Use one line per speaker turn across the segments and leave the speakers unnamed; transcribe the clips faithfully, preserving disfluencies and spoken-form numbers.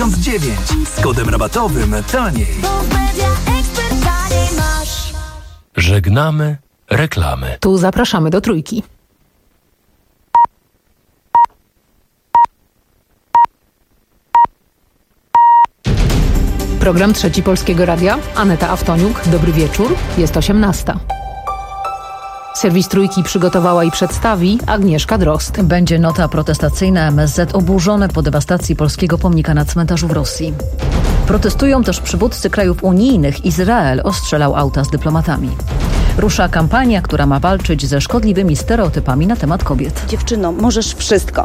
tysiąc dziewięć. Z kodem rabatowym taniej.
Żegnamy reklamy.
Tu zapraszamy do Trójki. Program Trzeci Polskiego Radia. Aneta Awtoniuk. Dobry wieczór. Jest osiemnasta. Serwis Trójki przygotowała i przedstawi Agnieszka Drozd.
Będzie nota protestacyjna. M S Z oburzone po dewastacji polskiego pomnika na cmentarzu w Rosji. Protestują też przywódcy krajów unijnych. Izrael ostrzelał auta z dyplomatami. Rusza kampania, która ma walczyć ze szkodliwymi stereotypami na temat kobiet.
Dziewczyno, możesz wszystko.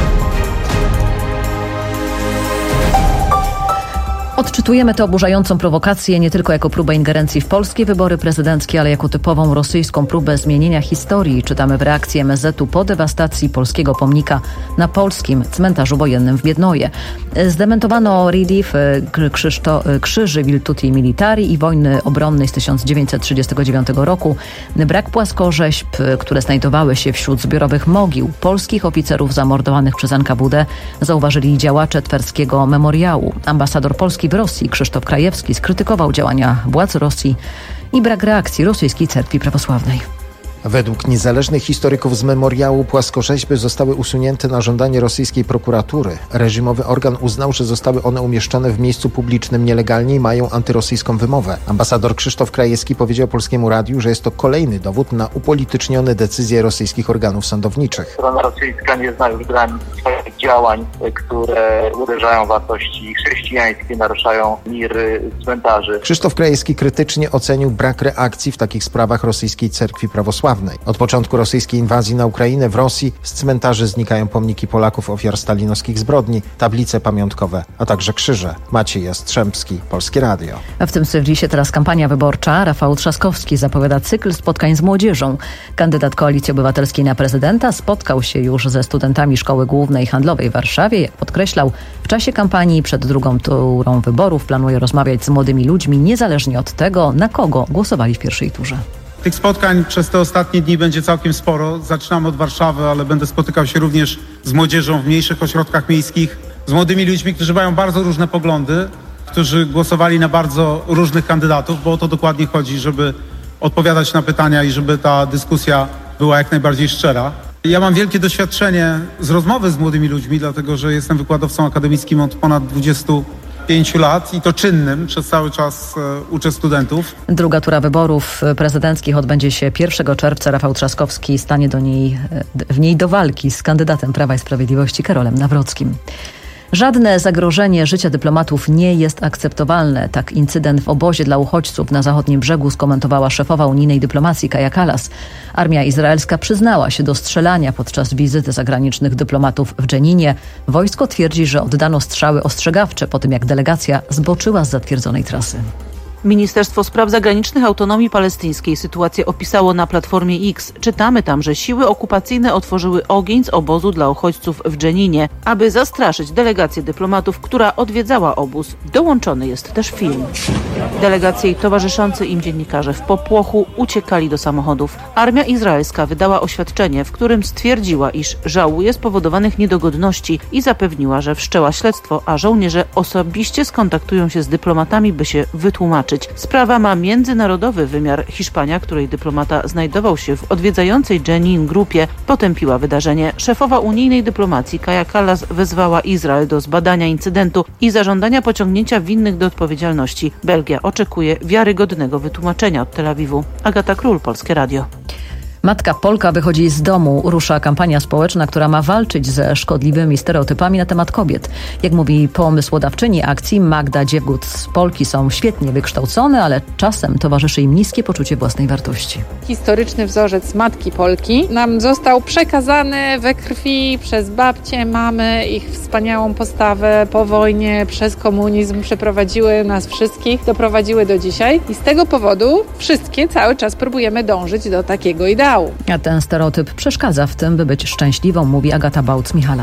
Odczytujemy tę oburzającą prowokację nie tylko jako próbę ingerencji w polskie wybory prezydenckie, ale jako typową rosyjską próbę zmienienia historii. Czytamy w reakcji M S Z-u po dewastacji polskiego pomnika na polskim cmentarzu wojennym w Biednoje. Zdementowano relief Krzyszto, krzyży Virtuti Militari i wojny obronnej z tysiąc dziewięćset trzydziestego dziewiątego roku. Brak płaskorzeźb, które znajdowały się wśród zbiorowych mogił polskich oficerów zamordowanych przez N K W D, zauważyli działacze twerskiego memoriału. Ambasador Polski w Rosji Krzysztof Krajewski skrytykował działania władz Rosji i brak reakcji rosyjskiej cerkwi prawosławnej.
Według niezależnych historyków z memoriału płaskorzeźby zostały usunięte na żądanie rosyjskiej prokuratury. Reżimowy organ uznał, że zostały one umieszczone w miejscu publicznym nielegalnie i mają antyrosyjską wymowę. Ambasador Krzysztof Krajewski powiedział Polskiemu Radiu, że jest to kolejny dowód na upolitycznione decyzje rosyjskich organów sądowniczych.
Strona rosyjska nie zna już granic swoich działań, które uderzają w wartości chrześcijańskie, naruszają mir cmentarzy.
Krzysztof Krajewski krytycznie ocenił brak reakcji w takich sprawach rosyjskiej cerkwi prawosławnej. Od początku rosyjskiej inwazji na Ukrainę w Rosji z cmentarzy znikają pomniki Polaków ofiar stalinowskich zbrodni, tablice pamiątkowe, a także krzyże. Maciej Jastrzębski, Polskie Radio.
A w tym serwisie teraz kampania wyborcza. Rafał Trzaskowski zapowiada cykl spotkań z młodzieżą. Kandydat Koalicji Obywatelskiej na prezydenta spotkał się już ze studentami Szkoły Głównej Handlowej w Warszawie. Jak podkreślał, w czasie kampanii przed drugą turą wyborów planuje rozmawiać z młodymi ludźmi niezależnie od tego, na kogo głosowali w pierwszej turze.
Tych spotkań przez te ostatnie dni będzie całkiem sporo. Zaczynamy od Warszawy, ale będę spotykał się również z młodzieżą w mniejszych ośrodkach miejskich, z młodymi ludźmi, którzy mają bardzo różne poglądy, którzy głosowali na bardzo różnych kandydatów, bo o to dokładnie chodzi, żeby odpowiadać na pytania i żeby ta dyskusja była jak najbardziej szczera. Ja mam wielkie doświadczenie z rozmowy z młodymi ludźmi, dlatego że jestem wykładowcą akademickim od ponad dwudziestu pięciu lat i to czynnym. Przez cały czas e, uczę studentów.
Druga tura wyborów prezydenckich odbędzie się pierwszego czerwca. Rafał Trzaskowski stanie do niej, w niej do walki z kandydatem Prawa i Sprawiedliwości Karolem Nawrockim. Żadne zagrożenie życia dyplomatów nie jest akceptowalne. Tak incydent w obozie dla uchodźców na zachodnim brzegu skomentowała szefowa unijnej dyplomacji Kaja Kallas. Armia izraelska przyznała się do strzelania podczas wizyty zagranicznych dyplomatów w Dżeninie. Wojsko twierdzi, że oddano strzały ostrzegawcze po tym, jak delegacja zboczyła z zatwierdzonej trasy.
Ministerstwo Spraw Zagranicznych Autonomii Palestyńskiej sytuację opisało na Platformie X. Czytamy tam, że siły okupacyjne otworzyły ogień z obozu dla uchodźców w Dżeninie, aby zastraszyć delegację dyplomatów, która odwiedzała obóz. Dołączony jest też film. Delegacje i towarzyszący im dziennikarze w popłochu uciekali do samochodów. Armia izraelska wydała oświadczenie, w którym stwierdziła, iż żałuje spowodowanych niedogodności i zapewniła, że wszczęła śledztwo, a żołnierze osobiście skontaktują się z dyplomatami, by się wytłumaczyć. Sprawa ma międzynarodowy wymiar. Hiszpania, której dyplomata znajdował się w odwiedzającej Jenin grupie, potępiła wydarzenie. Szefowa unijnej dyplomacji Kaja Kallas wezwała Izrael do zbadania incydentu i zażądania pociągnięcia winnych do odpowiedzialności. Belgia oczekuje wiarygodnego wytłumaczenia od Tel Awiwu. Agata Król, Polskie Radio.
Matka Polka wychodzi z domu. Rusza kampania społeczna, która ma walczyć ze szkodliwymi stereotypami na temat kobiet. Jak mówi pomysłodawczyni akcji Magda Dziewgut, z Polki są świetnie wykształcone, ale czasem towarzyszy im niskie poczucie własnej wartości.
Historyczny wzorzec Matki Polki nam został przekazany we krwi przez babcie, mamy, ich wspaniałą postawę po wojnie, przez komunizm przeprowadziły nas wszystkich, doprowadziły do dzisiaj i z tego powodu wszystkie cały czas próbujemy dążyć do takiego ideału.
A ten stereotyp przeszkadza w tym, by być szczęśliwą, mówi Agata Bałc-Michalak.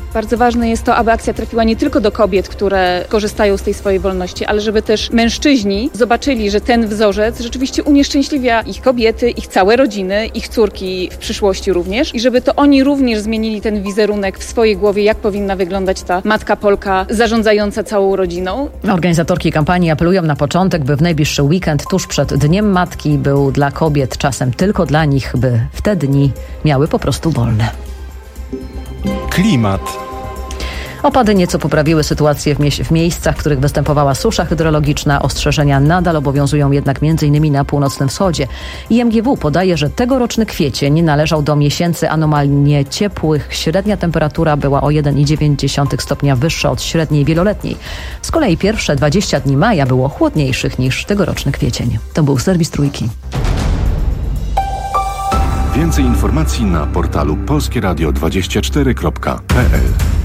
Bardzo ważne jest to, aby akcja trafiła nie tylko do kobiet, które korzystają z tej swojej wolności, ale żeby też mężczyźni zobaczyli, że ten wzorzec rzeczywiście unieszczęśliwia ich kobiety, ich całe rodziny, ich córki w przyszłości również i żeby to oni również zmienili ten wizerunek w swojej głowie, jak powinna wyglądać ta matka Polka zarządzająca całą rodziną.
Organizatorki kampanii apelują na początek, by w najbliższy weekend tuż przed Dniem Matki był dla kobiet czasem tylko dla nich, by w te dni miały po prostu wolne.
Klimat.
Opady nieco poprawiły sytuację w, mie- w miejscach, w których występowała susza hydrologiczna. Ostrzeżenia nadal obowiązują jednak m.in. na północnym wschodzie. I M G W podaje, że tegoroczny kwiecień należał do miesięcy anomalnie ciepłych. Średnia temperatura była o jeden przecinek dziewięć stopnia wyższa od średniej wieloletniej. Z kolei pierwsze dwadzieścia dni maja było chłodniejszych niż tegoroczny kwiecień. To był serwis Trójki.
Więcej informacji na portalu polskie radio dwadzieścia cztery kropka p l.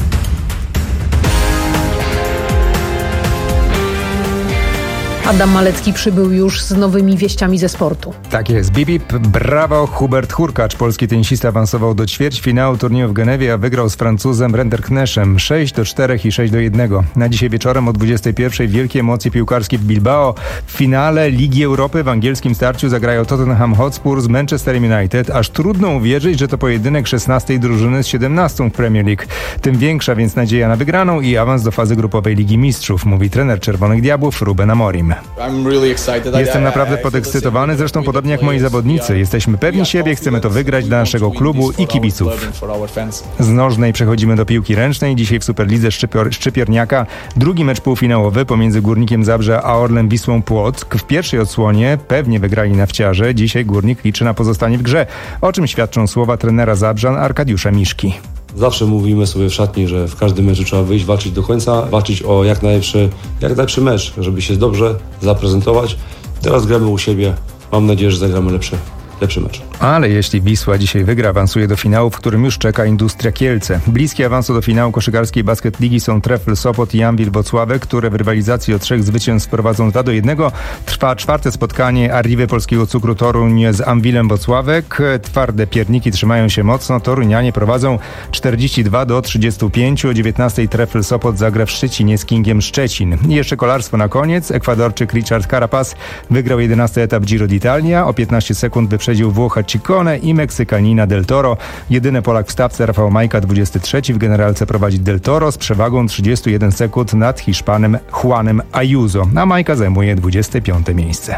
Adam Malecki przybył już z nowymi wieściami ze sportu.
Tak jest. Bip, bip, brawo. Hubert Hurkacz, polski tenisista, awansował do ćwierćfinału turnieju w Genewie, a wygrał z Francuzem Renderkneszem sześć do czterech i sześć do jednego. Na dzisiaj wieczorem o dwudziestej pierwszej wielkie emocje piłkarskie w Bilbao. W finale Ligi Europy w angielskim starciu zagrają Tottenham Hotspur z Manchester United. Aż trudno uwierzyć, że to pojedynek szesnastej drużyny z siedemnastą w Premier League. Tym większa więc nadzieja na wygraną i awans do fazy grupowej Ligi Mistrzów, mówi trener Czerwonych Diabłów Ruben Amorim. Jestem naprawdę podekscytowany, zresztą podobnie jak moi zawodnicy. Jesteśmy pewni siebie, chcemy to wygrać dla naszego klubu i kibiców. Z nożnej przechodzimy do piłki ręcznej. Dzisiaj w Superlidze Szczypior- Szczypierniaka drugi mecz półfinałowy pomiędzy Górnikiem Zabrze a Orlen Wisłą Płock. W pierwszej odsłonie pewnie wygrali nafciarze. Dzisiaj Górnik liczy na pozostanie w grze, o czym świadczą słowa trenera Zabrzan Arkadiusza Miszki.
Zawsze mówimy sobie w szatni, że w każdym meczu trzeba wyjść, walczyć do końca, walczyć o jak najlepszy, jak najlepszy mecz, żeby się dobrze zaprezentować. Teraz gramy u siebie. Mam nadzieję, że zagramy lepszy, lepszy mecz.
Ale jeśli Wisła dzisiaj wygra, awansuje do finału, w którym już czeka Industria Kielce. Bliskie awansu do finału koszykarskiej basket ligi są Trefl Sopot i Anwil Włocławek, które w rywalizacji o trzech zwycięstw prowadzą dwa do jednego. Trwa czwarte spotkanie Arriwy Polskiego Cukru Toruń z Anwilem Włocławek. Twarde pierniki trzymają się mocno. Torunianie prowadzą czterdzieści dwa do trzydziestu pięciu. O dziewiętnastej Trefl Sopot zagra w Szczecinie z Kingiem Szczecin. I jeszcze kolarstwo na koniec. Ekwadorczyk Richard Carapaz wygrał jedenasty etap Giro d'Italia. O piętnaście sekund wyprzedził Włocha Ciccone i Meksykanina Del Toro. Jedyny Polak w stawce Rafał Majka, dwudziesty trzeci. W generalce prowadzi Del Toro z przewagą trzydzieści jeden sekund nad Hiszpanem Juanem Ayuso, a Majka zajmuje dwudzieste piąte miejsce.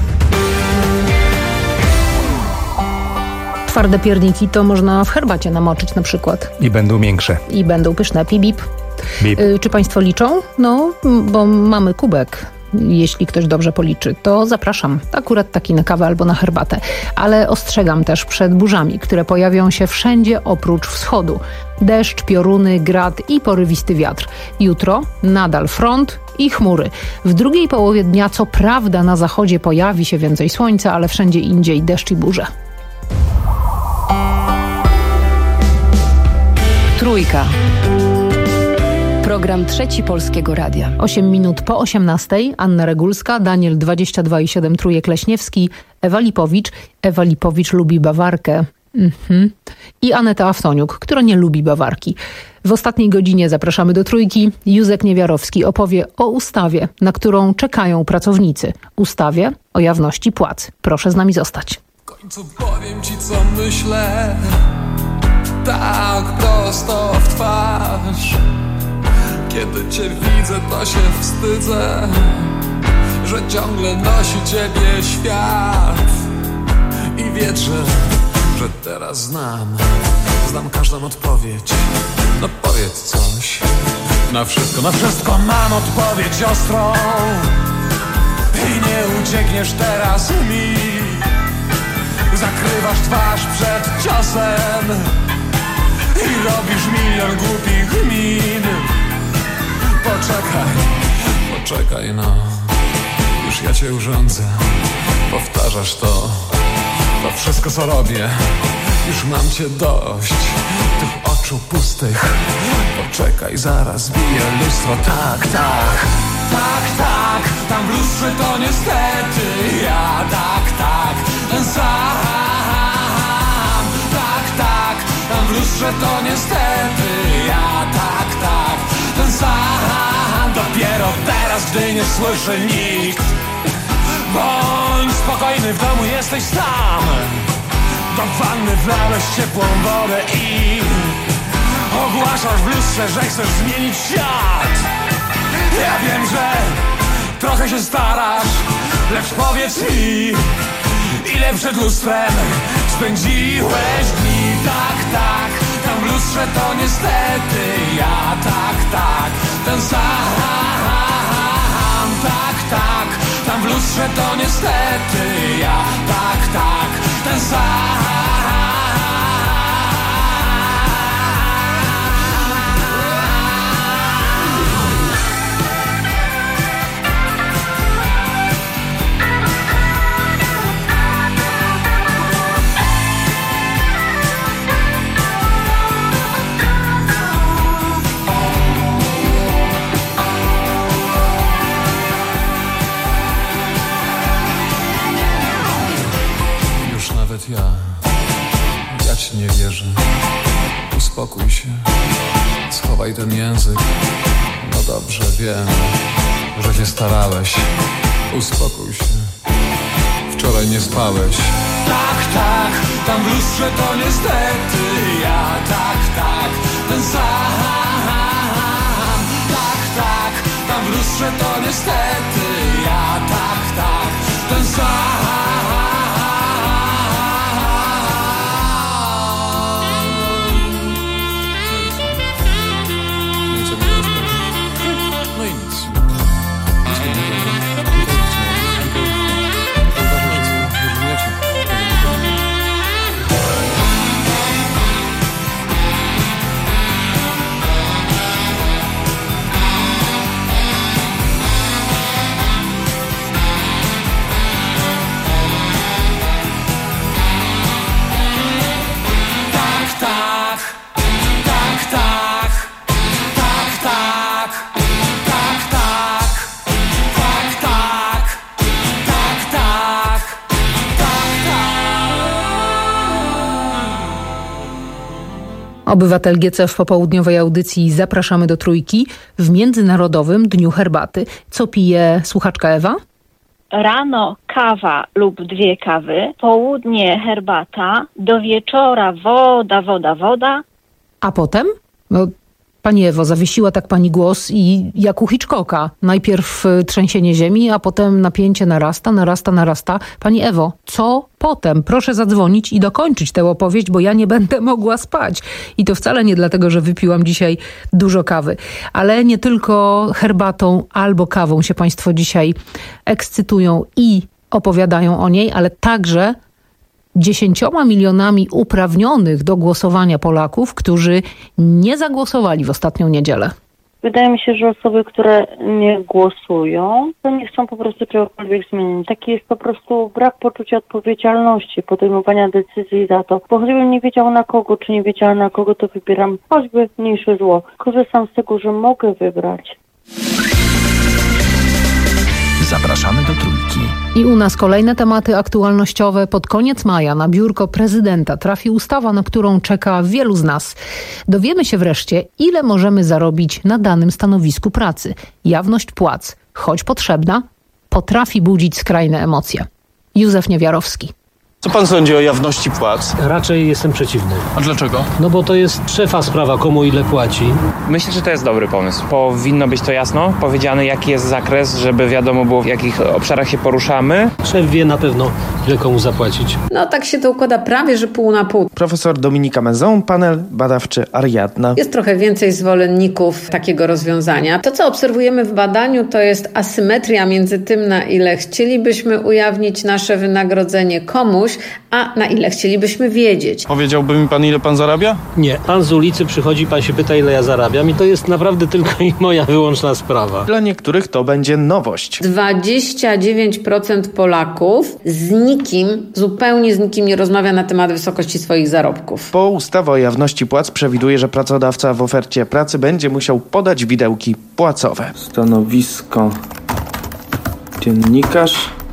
Twarde pierniki to można w herbacie namoczyć na przykład.
I będą miększe.
I będą pyszne. Pip, bip.
Bip.
Y, czy państwo liczą? No, bo mamy kubek. Jeśli ktoś dobrze policzy, to zapraszam. Akurat taki na kawę albo na herbatę. Ale ostrzegam też przed burzami, które pojawią się wszędzie oprócz wschodu. Deszcz, pioruny, grad i porywisty wiatr. Jutro nadal front i chmury. W drugiej połowie dnia co prawda na zachodzie pojawi się więcej słońca, ale wszędzie indziej deszcz i burze.
Trójka. Program Trzeci Polskiego Radia.
osiem minut po osiemnastej. Anna Regulska, Daniel dwadzieścia dwa i siedem, Trójek Leśniewski, Ewa Lipowicz. Ewa Lipowicz lubi bawarkę. Mhm. I Aneta Aftoniuk, która nie lubi bawarki. W ostatniej godzinie zapraszamy do Trójki. Józek Niewiarowski opowie o ustawie, na którą czekają pracownicy. Ustawie o jawności płac. Proszę z nami zostać.
W końcu powiem ci, co myślę. Tak prosto w twarz. Kiedy cię widzę, to się wstydzę, że ciągle nosi ciebie świat. I wierzę, że teraz znam, znam każdą odpowiedź. No powiedz coś. Na wszystko, na wszystko mam odpowiedź ostrą. I nie uciekniesz teraz mi. Zakrywasz twarz przed ciosem i robisz milion głupich min. Poczekaj, poczekaj no, już ja cię urządzę. Powtarzasz to, to wszystko co robię. Już mam cię dość, tych oczu pustych. Poczekaj, zaraz bije lustro. Tak, tak, tak, tak. Tam w lustrze to niestety ja. Tak, tak, ten sam. Tak, tak, tam w w lustrze to niestety ja, tak, tak, ten sam. Dopiero teraz, gdy nie słyszy nikt. Bądź spokojny, w domu jesteś sam. Do wanny wlałeś ciepłą wodę i ogłaszasz w lustrze, że chcesz zmienić świat. Ja wiem, że trochę się starasz, lecz powiedz mi, ile przed lustrem spędziłeś dni. Tak, tak, tam w lustrze to niestety ja. Tak, tak, ten sam. Tak, tak, tam w lustrze to niestety ja. Tak, tak, ten sam. Ja, ja ci nie wierzę. Uspokój się, schowaj ten język. No dobrze, wiem, że się starałeś. Uspokój się, wczoraj nie spałeś. Tak, tak, tam w lustrze to niestety ja. Tak, tak, ten sam. Tak, tak, tam w lustrze to niestety ja. Tak, tak, ten sam.
Obywatel G C w popołudniowej audycji Zapraszamy do Trójki w Międzynarodowym Dniu Herbaty. Co pije słuchaczka Ewa?
Rano kawa lub dwie kawy, południe herbata, do wieczora woda, woda, woda.
A potem? No, pani Ewo, zawiesiła tak pani głos i jak u Hitchcocka. Najpierw trzęsienie ziemi, a potem napięcie narasta, narasta, narasta. Pani Ewo, co potem? Proszę zadzwonić i dokończyć tę opowieść, bo ja nie będę mogła spać. I to wcale nie dlatego, że wypiłam dzisiaj dużo kawy. Ale nie tylko herbatą albo kawą się państwo dzisiaj ekscytują i opowiadają o niej, ale także dziesięcioma milionami uprawnionych do głosowania Polaków, którzy nie zagłosowali w ostatnią niedzielę.
Wydaje mi się, że osoby, które nie głosują, to nie chcą po prostu czegokolwiek zmienić. Taki jest po prostu brak poczucia odpowiedzialności, podejmowania decyzji za to. Bo gdybym nie wiedział na kogo, czy nie wiedziała na kogo, to wybieram choćby mniejsze zło. Korzystam z tego, że mogę wybrać.
Zapraszamy do Trójki.
I u nas kolejne tematy aktualnościowe. Pod koniec maja na biurko prezydenta trafi ustawa, na którą czeka wielu z nas. Dowiemy się wreszcie, ile możemy zarobić na danym stanowisku pracy. Jawność płac, choć potrzebna, potrafi budzić skrajne emocje. Józef Niewiarowski.
Co pan sądzi o jawności płac?
Raczej jestem przeciwny.
A dlaczego?
No bo to jest szefa sprawa, komu ile płaci.
Myślę, że to jest dobry pomysł. Powinno być to jasno powiedziane, jaki jest zakres, żeby wiadomo było, w jakich obszarach się poruszamy.
Szef wie na pewno, ile komu zapłacić.
No tak się to układa prawie, że pół na pół.
Profesor Dominika Mezon, panel badawczy Ariadna.
Jest trochę więcej zwolenników takiego rozwiązania. To, co obserwujemy w badaniu, to jest asymetria między tym, na ile chcielibyśmy ujawnić nasze wynagrodzenie komuś, a na ile chcielibyśmy wiedzieć.
Powiedziałby mi pan, ile pan zarabia?
Nie. Pan z ulicy przychodzi, pan się pyta, ile ja zarabiam i to jest naprawdę tylko i moja wyłączna sprawa.
Dla niektórych to będzie nowość.
dwadzieścia dziewięć procent Polaków z nikim, zupełnie z nikim nie rozmawia na temat wysokości swoich zarobków.
Po ustawie o jawności płac przewiduje, że pracodawca w ofercie pracy będzie musiał podać widełki płacowe. Stanowisko dziennikarz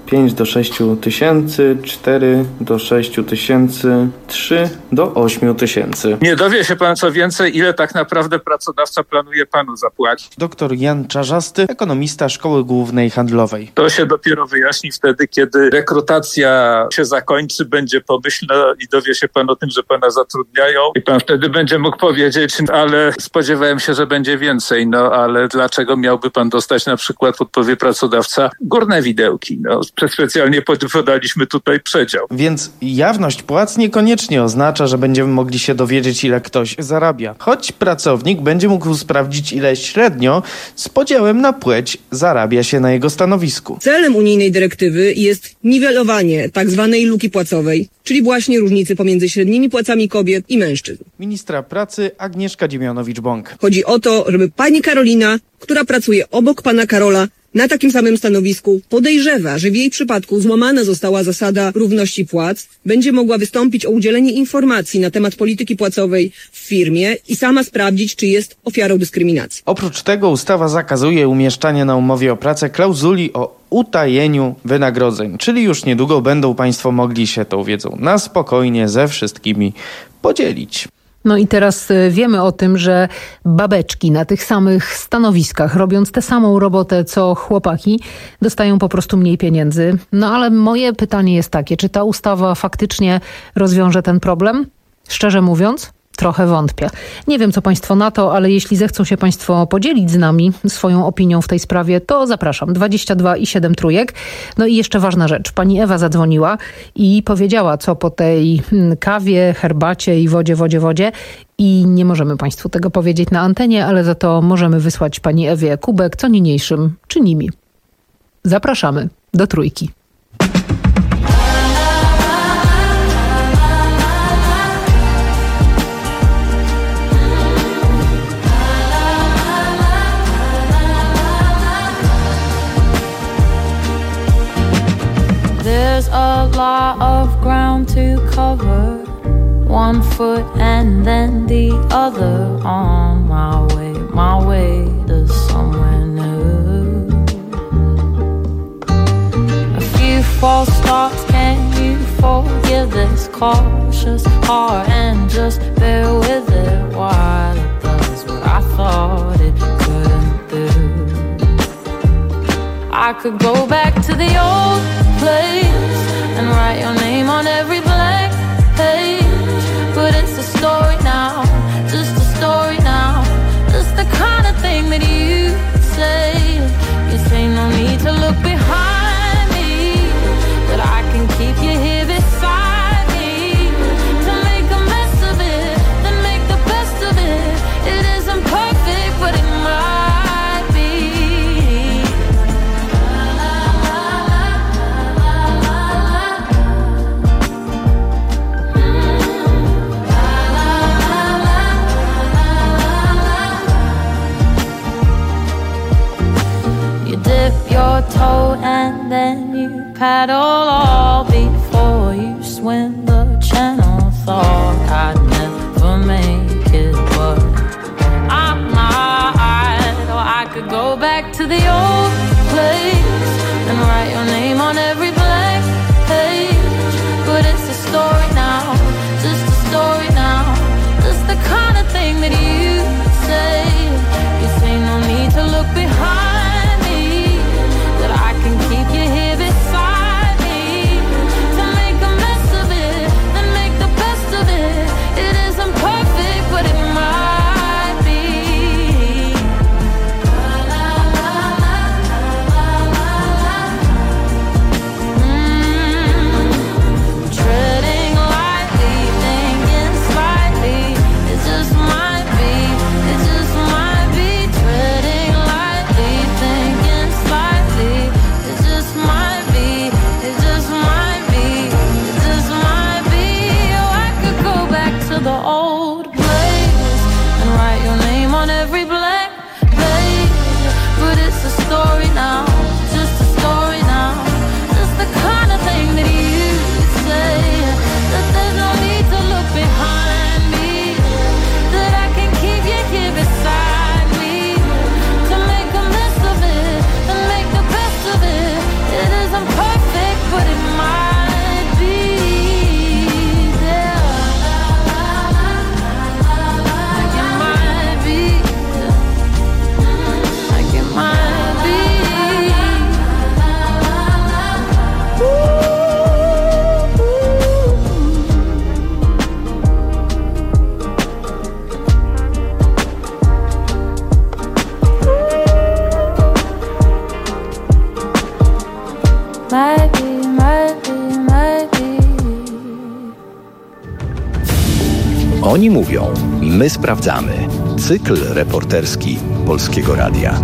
pięć do sześciu tysięcy, cztery do sześciu tysięcy, trzy do ośmiu tysięcy.
Nie dowie się pan co więcej, ile tak naprawdę pracodawca planuje panu zapłacić.
Doktor Jan Czarzasty, ekonomista Szkoły Głównej Handlowej.
To się dopiero wyjaśni wtedy, kiedy rekrutacja się zakończy, będzie pomyślna i dowie się pan o tym, że pana zatrudniają i pan wtedy będzie mógł powiedzieć, ale spodziewałem się, że będzie więcej, no ale dlaczego miałby pan dostać na przykład, podpowie pracodawca, górne widełki? No, specjalnie podaliśmy tutaj przedział.
Więc jawność płac niekoniecznie oznacza, że będziemy mogli się dowiedzieć, ile ktoś zarabia. Choć pracownik będzie mógł sprawdzić, ile średnio z podziałem na płeć zarabia się na jego stanowisku.
Celem unijnej dyrektywy jest niwelowanie tak zwanej luki płacowej, czyli właśnie różnicy pomiędzy średnimi płacami kobiet i mężczyzn.
Ministra pracy Agnieszka Dziemianowicz-Bąk.
Chodzi o to, żeby pani Karolina, która pracuje obok pana Karola, na takim samym stanowisku, podejrzewa, że w jej przypadku złamana została zasada równości płac, będzie mogła wystąpić o udzielenie informacji na temat polityki płacowej w firmie i sama sprawdzić, czy jest ofiarą dyskryminacji.
Oprócz tego ustawa zakazuje umieszczania na umowie o pracę klauzuli o utajeniu wynagrodzeń, czyli już niedługo będą państwo mogli się tą wiedzą na spokojnie ze wszystkimi podzielić.
No i teraz wiemy o tym, że babeczki na tych samych stanowiskach, robiąc tę samą robotę co chłopaki, dostają po prostu mniej pieniędzy. No ale moje pytanie jest takie, czy ta ustawa faktycznie rozwiąże ten problem? Szczerze mówiąc, trochę wątpię. Nie wiem, co państwo na to, ale jeśli zechcą się państwo podzielić z nami swoją opinią w tej sprawie, to zapraszam. dwadzieścia dwa i siedem trójek. No i jeszcze ważna rzecz. Pani Ewa zadzwoniła i powiedziała, co po tej kawie, herbacie i wodzie, wodzie, wodzie. I nie możemy państwu tego powiedzieć na antenie, ale za to możemy wysłać pani Ewie kubek, co niniejszym czynimy. Zapraszamy do Trójki.
There's a lot of ground to cover, one foot and then the other, on my way, my way to somewhere new. A few false starts, can you forgive this cautious heart and just bear with it while it does what I thought it couldn't do? I could go back to the old place and write your name on every blank page, but it's a story now, just a story now, just the kind of thing that you say. You say no need to look behind me, that I can keep you here beside me, to make a mess of it, then make the best of it. It isn't perfect, but it might be. Your toe and then you paddle all before you swim the channel. Thought I'd never make it, but I might. Or I could go back to the old place and write your name on every blank page, but it's a story now, just a story now, just the kind of thing that you say. You say no need to look behind, keep you here beside me, to make a mess of it, then make the best of it. It isn't perfect, but it might be. La, la, la, la, la, la, la. might be, might be, might be.
Oni mówią, my sprawdzamy. Cykl reporterski Polskiego Radia.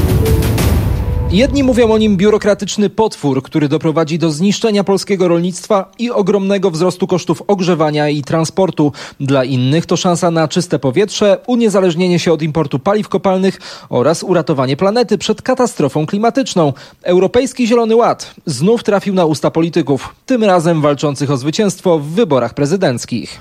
Jedni mówią o nim biurokratyczny potwór, który doprowadzi do zniszczenia polskiego rolnictwa i ogromnego wzrostu kosztów ogrzewania i transportu. Dla innych to szansa na czyste powietrze, uniezależnienie się od importu paliw kopalnych oraz uratowanie planety przed katastrofą klimatyczną. Europejski Zielony Ład znów trafił na usta polityków, tym razem walczących o zwycięstwo w wyborach prezydenckich.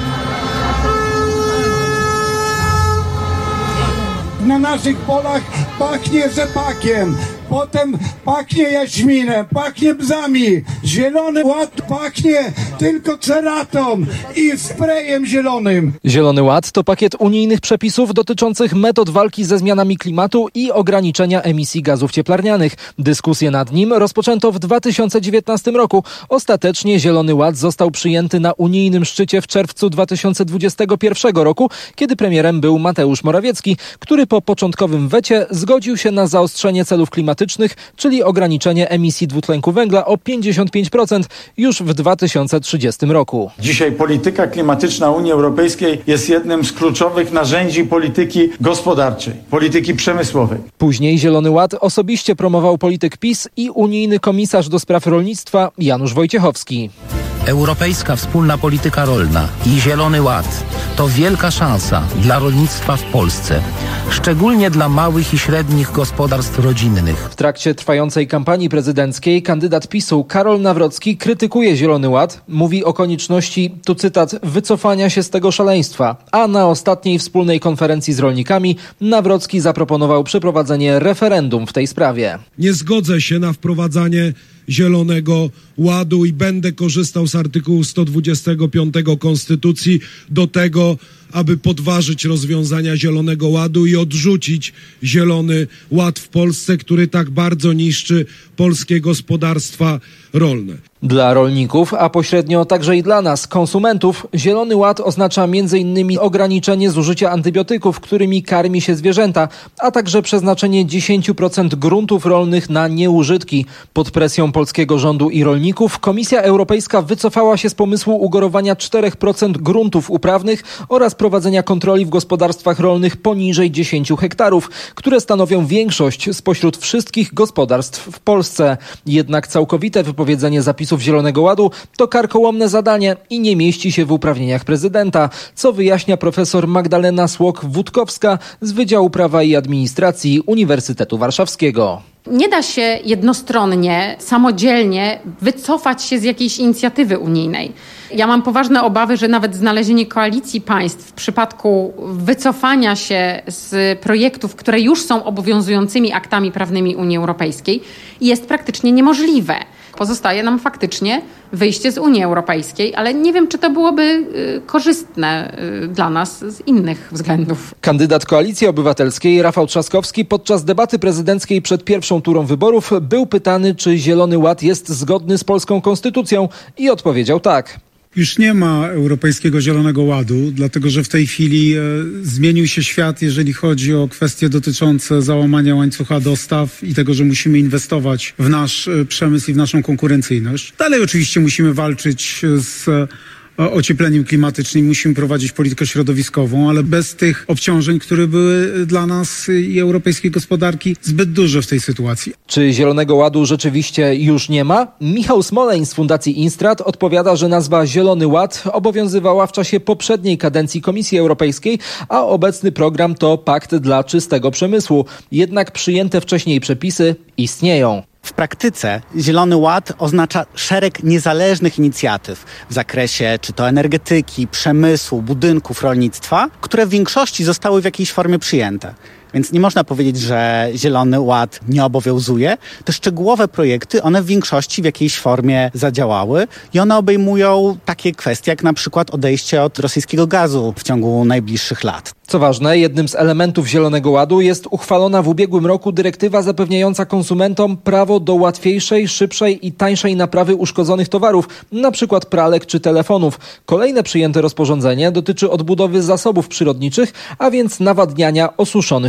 Na naszych polach pachnie rzepakiem, potem pachnie jaśminem, pachnie bzami. Zielony Ład pachnie tylko ceratą i sprayem zielonym.
Zielony Ład to pakiet unijnych przepisów dotyczących metod walki ze zmianami klimatu i ograniczenia emisji gazów cieplarnianych. Dyskusję nad nim rozpoczęto w dwa tysiące dziewiętnastym roku. Ostatecznie Zielony Ład został przyjęty na unijnym szczycie w czerwcu dwa tysiące dwudziestego pierwszego roku, kiedy premierem był Mateusz Morawiecki, który po początkowym wecie zgodził się na zaostrzenie celów klimatycznych, czyli ograniczenie emisji dwutlenku węgla o pięćdziesiąt pięć procent już w dwa tysiące trzydziestym roku.
Dzisiaj polityka klimatyczna Unii Europejskiej jest jednym z kluczowych narzędzi polityki gospodarczej, polityki przemysłowej.
Później Zielony Ład osobiście promował polityk PiS i unijny komisarz do spraw rolnictwa Janusz Wojciechowski.
Europejska wspólna polityka rolna i Zielony Ład to wielka szansa dla rolnictwa w Polsce, szczególnie dla małych i średnich gospodarstw rodzinnych.
W trakcie trwającej kampanii prezydenckiej kandydat PiSu Karol Nawrocki krytykuje Zielony Ład, mówi o konieczności, tu cytat, wycofania się z tego szaleństwa, a na ostatniej wspólnej konferencji z rolnikami Nawrocki zaproponował przeprowadzenie referendum w tej sprawie.
Nie zgodzę się na wprowadzanie Zielonego Ładu i będę korzystał z artykułu sto dwudziestego piątego Konstytucji do tego, aby podważyć rozwiązania Zielonego Ładu i odrzucić Zielony Ład w Polsce, który tak bardzo niszczy polskie gospodarstwa rolne.
Dla rolników, a pośrednio także i dla nas, konsumentów, Zielony Ład oznacza między innymi ograniczenie zużycia antybiotyków, którymi karmi się zwierzęta, a także przeznaczenie dziesięć procent gruntów rolnych na nieużytki. Pod presją polskiego rządu i rolników Komisja Europejska wycofała się z pomysłu ugorowania cztery procent gruntów uprawnych oraz prowadzenia kontroli w gospodarstwach rolnych poniżej dziesięć hektarów, które stanowią większość spośród wszystkich gospodarstw w Polsce. Jednak całkowite wypowiedzenie zapisów Zielonego Ładu to karkołomne zadanie i nie mieści się w uprawnieniach prezydenta, co wyjaśnia profesor Magdalena Słok-Wódkowska z Wydziału Prawa i Administracji Uniwersytetu Warszawskiego.
Nie da się jednostronnie, samodzielnie wycofać się z jakiejś inicjatywy unijnej. Ja mam poważne obawy, że nawet znalezienie koalicji państw w przypadku wycofania się z projektów, które już są obowiązującymi aktami prawnymi Unii Europejskiej, jest praktycznie niemożliwe. Pozostaje nam faktycznie wyjście z Unii Europejskiej, ale nie wiem, czy to byłoby korzystne dla nas z innych względów.
Kandydat Koalicji Obywatelskiej Rafał Trzaskowski podczas debaty prezydenckiej przed pierwszą turą wyborów był pytany, czy Zielony Ład jest zgodny z polską konstytucją i odpowiedział tak.
Już nie ma Europejskiego Zielonego Ładu, dlatego że w tej chwili e, zmienił się świat, jeżeli chodzi o kwestie dotyczące załamania łańcucha dostaw i tego, że musimy inwestować w nasz e, przemysł i w naszą konkurencyjność. Dalej oczywiście musimy walczyć z e, ociepleniem klimatycznym, musimy prowadzić politykę środowiskową, ale bez tych obciążeń, które były dla nas i europejskiej gospodarki zbyt duże w tej sytuacji.
Czy Zielonego Ładu rzeczywiście już nie ma? Michał Smoleń z Fundacji Instrat odpowiada, że nazwa Zielony Ład obowiązywała w czasie poprzedniej kadencji Komisji Europejskiej, a obecny program to Pakt dla Czystego Przemysłu. Jednak przyjęte wcześniej przepisy istnieją.
W praktyce Zielony Ład oznacza szereg niezależnych inicjatyw w zakresie czy to energetyki, przemysłu, budynków, rolnictwa, które w większości zostały w jakiejś formie przyjęte. Więc nie można powiedzieć, że Zielony Ład nie obowiązuje. Te szczegółowe projekty, one w większości w jakiejś formie zadziałały i one obejmują takie kwestie jak na przykład odejście od rosyjskiego gazu w ciągu najbliższych lat.
Co ważne, jednym z elementów Zielonego Ładu jest uchwalona w ubiegłym roku dyrektywa zapewniająca konsumentom prawo do łatwiejszej, szybszej i tańszej naprawy uszkodzonych towarów, na przykład pralek czy telefonów. Kolejne przyjęte rozporządzenie dotyczy odbudowy zasobów przyrodniczych, a więc nawadniania osuszonych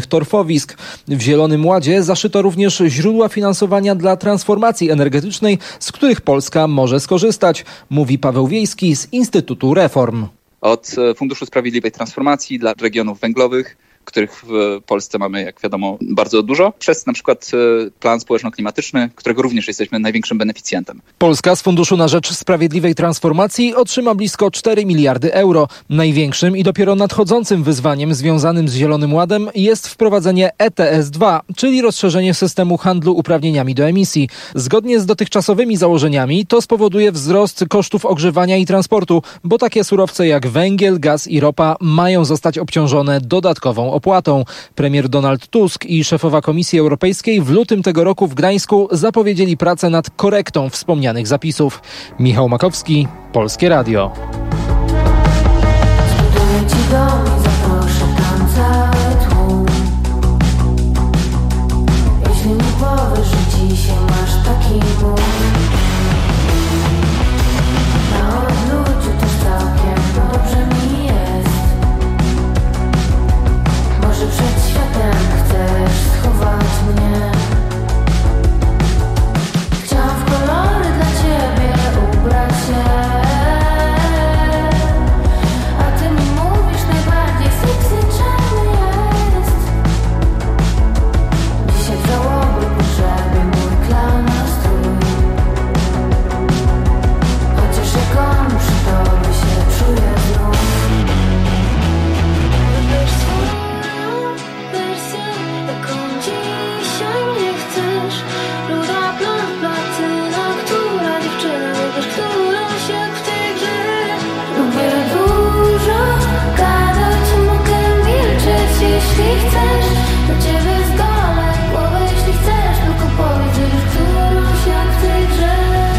torfowisk. W Zielonym Ładzie zaszyto również źródła finansowania dla transformacji energetycznej, z których Polska może skorzystać, mówi Paweł Wiejski z Instytutu Reform.
Od Funduszu Sprawiedliwej Transformacji dla regionów węglowych, których w Polsce mamy, jak wiadomo, bardzo dużo, przez na przykład plan społeczno-klimatyczny, którego również jesteśmy największym beneficjentem.
Polska z Funduszu na Rzecz Sprawiedliwej Transformacji otrzyma blisko cztery miliardy euro. Największym i dopiero nadchodzącym wyzwaniem związanym z Zielonym Ładem jest wprowadzenie E T S dwa, czyli rozszerzenie systemu handlu uprawnieniami do emisji. Zgodnie z dotychczasowymi założeniami to spowoduje wzrost kosztów ogrzewania i transportu, bo takie surowce jak węgiel, gaz i ropa mają zostać obciążone dodatkową opłatą. Premier Donald Tusk i szefowa Komisji Europejskiej w lutym tego roku w Gdańsku zapowiedzieli pracę nad korektą wspomnianych zapisów. Michał Makowski, Polskie Radio.
Jeśli mi powiesz, że dzisiaj masz taki mój, na odludziu też całkiem dobrze mi jest. Może przed światem chcesz schować mnie. Chciałam w kolory dla ciebie ubrać się, a ty mi mówisz najbardziej sexy czarny jest. Dzisiaj w żałobie potrzebie mój klanastrój, chociaż jak on przy tobie się czuje znów. Wybierz swoją wersję, jaką dzisiaj mnie chcesz. Ruda, blond, platyna, która dziewczyna, wybierz którąś jak w tej grze. Lubię dużo gadać, mogę milczeć, jeśli chcesz. Do ciebie zdolę głowę, jeśli chcesz, tylko powiedz, wybierz którąś jak w tej grze.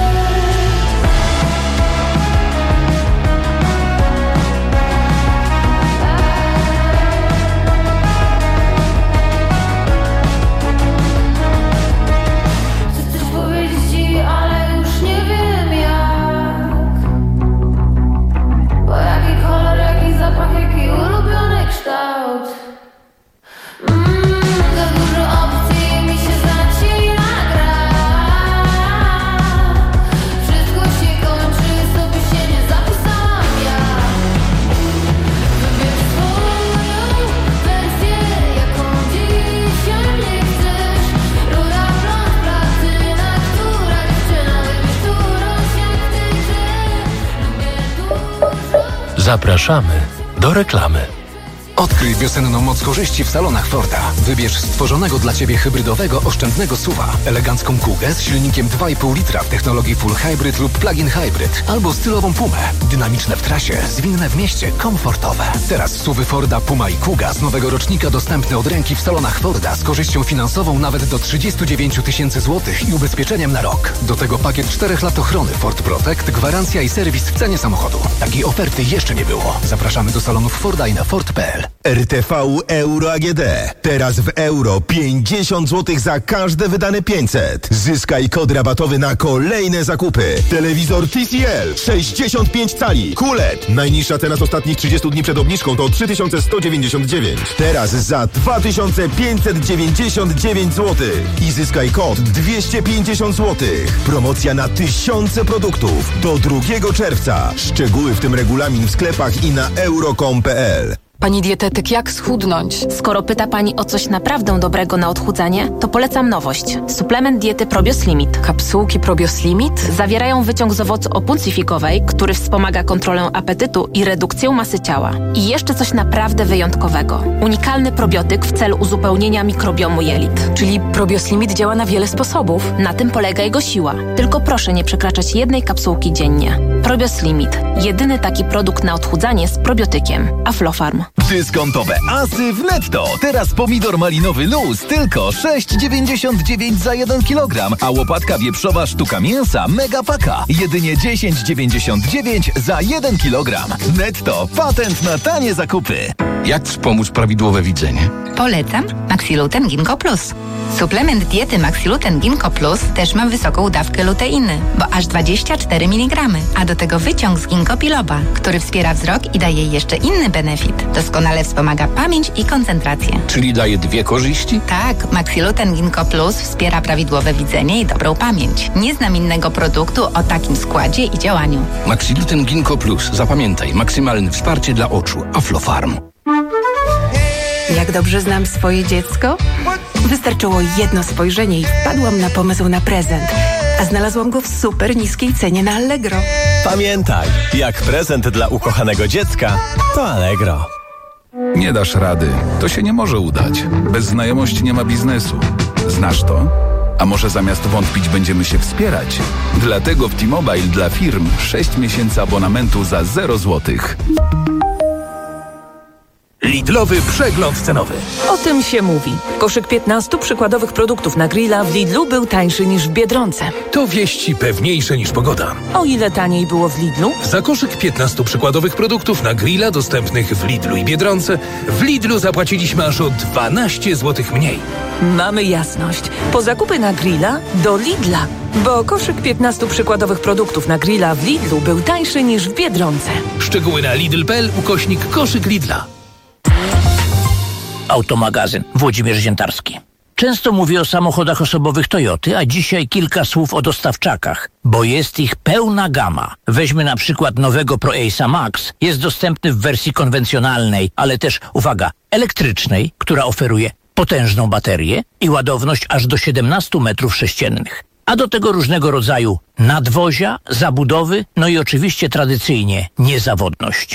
Chcę coś powiedzieć ci, ale już nie wiem jak. Bo jaki kolor, jaki zapach, jaki ulubiony kształt. Mmm, za dużo opcji mi się zacina gra. Wszystko się kończy, sobie się nie zapisałam ja. Wybierz swoją wersję, jaką dzisiaj mnie chcesz. Ruda, blond, platyna, która dziewczyna, wybierz którąś jak w tej grze. Lubię dużo.
Zapraszamy do reklamy.
Odkryj wiosenną moc korzyści w salonach Forda. Wybierz stworzonego dla Ciebie hybrydowego, oszczędnego SUV-a, elegancką Kugę z silnikiem dwa i pół litra w technologii Full Hybrid lub Plug-in Hybrid, albo stylową Pumę. Dynamiczne w trasie, zwinne w mieście, komfortowe. Teraz SUV-y Forda Puma i Kuga z nowego rocznika dostępne od ręki w salonach Forda z korzyścią finansową nawet do trzydzieści dziewięć tysięcy złotych i ubezpieczeniem na rok. Do tego pakiet czterech lat ochrony Ford Protect, gwarancja i serwis w cenie samochodu. Takiej oferty jeszcze nie było. Zapraszamy do salonów Forda i na Ford kropka p l.
R T V Euro A G D. Teraz w euro pięćdziesiąt złotych za każde wydane pięćset. Zyskaj kod rabatowy na kolejne zakupy. Telewizor T C L sześćdziesiąt pięć cali. Q L E D. Najniższa cena z ostatnich trzydziestu dni przed obniżką to trzy tysiące sto dziewięćdziesiąt dziewięć. Teraz za dwa tysiące pięćset dziewięćdziesiąt dziewięć złotych. I zyskaj kod dwieście pięćdziesiąt złotych. Promocja na tysiące produktów. Do drugiego czerwca. Szczegóły w tym regulamin w sklepach i na euro kropka com kropka p l.
Pani dietetyk, jak schudnąć?
Skoro pyta Pani o coś naprawdę dobrego na odchudzanie, to polecam nowość. Suplement diety Probios Limit.
Kapsułki Probios Limit?
Zawierają wyciąg z owocu opuncyfikowej, który wspomaga kontrolę apetytu i redukcję masy ciała. I jeszcze coś naprawdę wyjątkowego. Unikalny probiotyk w celu uzupełnienia mikrobiomu jelit.
Czyli Probios Limit działa na wiele sposobów.
Na tym polega jego siła. Tylko proszę nie przekraczać jednej kapsułki dziennie. Probios Limit. Jedyny taki produkt na odchudzanie z probiotykiem. Aflofarm.
Dyskontowe asy w Netto. Teraz pomidor malinowy luz tylko sześć dziewięćdziesiąt dziewięć za jeden kilogram, a łopatka wieprzowa sztuka mięsa mega paka jedynie dziesięć dziewięćdziesiąt dziewięć za jeden kilogram. Netto. Patent na tanie zakupy.
Jak wspomóc prawidłowe widzenie?
Polecam Maxiluten Ginkgo Plus. Suplement diety Maxiluten Ginkgo Plus też ma wysoką dawkę luteiny, bo aż dwadzieścia cztery miligramy, a do tego wyciąg z ginkgo biloba, który wspiera wzrok i daje jeszcze inny benefit. Doskonale wspomaga pamięć i koncentrację.
Czyli daje dwie korzyści?
Tak, Maxiluten Ginkgo Plus wspiera prawidłowe widzenie i dobrą pamięć. Nie znam innego produktu o takim składzie i działaniu.
Maxiluten Ginkgo Plus. Zapamiętaj, maksymalne wsparcie dla oczu. Aflofarm.
Jak dobrze znam swoje dziecko? Wystarczyło jedno spojrzenie i wpadłam na pomysł na prezent. A znalazłam go w super niskiej cenie na Allegro.
Pamiętaj, jak prezent dla ukochanego dziecka, to Allegro.
Nie dasz rady. To się nie może udać. Bez znajomości nie ma biznesu. Znasz to? A może zamiast wątpić będziemy się wspierać? Dlatego w T-Mobile dla firm sześć miesięcy abonamentu za zero złotych.
Lidlowy przegląd cenowy.
O tym się mówi. Koszyk piętnastu przykładowych produktów na grilla w Lidlu był tańszy niż w Biedronce.
To wieści pewniejsze niż pogoda.
O ile taniej było w Lidlu?
Za koszyk piętnastu przykładowych produktów na grilla dostępnych w Lidlu i Biedronce w Lidlu zapłaciliśmy aż o dwanaście złotych mniej.
Mamy jasność. Po zakupy na grilla do Lidla. Bo koszyk piętnastu przykładowych produktów na grilla w Lidlu był tańszy niż w Biedronce.
Szczegóły na lidl kropka p l ukośnik koszyk Lidla.
Automagazyn. Włodzimierz Ziętarski. Często mówię o samochodach osobowych Toyoty, a dzisiaj kilka słów o dostawczakach, bo jest ich pełna gama. Weźmy na przykład nowego Pro Ace'a Max. Jest dostępny w wersji konwencjonalnej, ale też, uwaga, elektrycznej, która oferuje potężną baterię i ładowność aż do siedemnaście metrów sześciennych. A do tego różnego rodzaju nadwozia, zabudowy, no i oczywiście tradycyjnie niezawodność.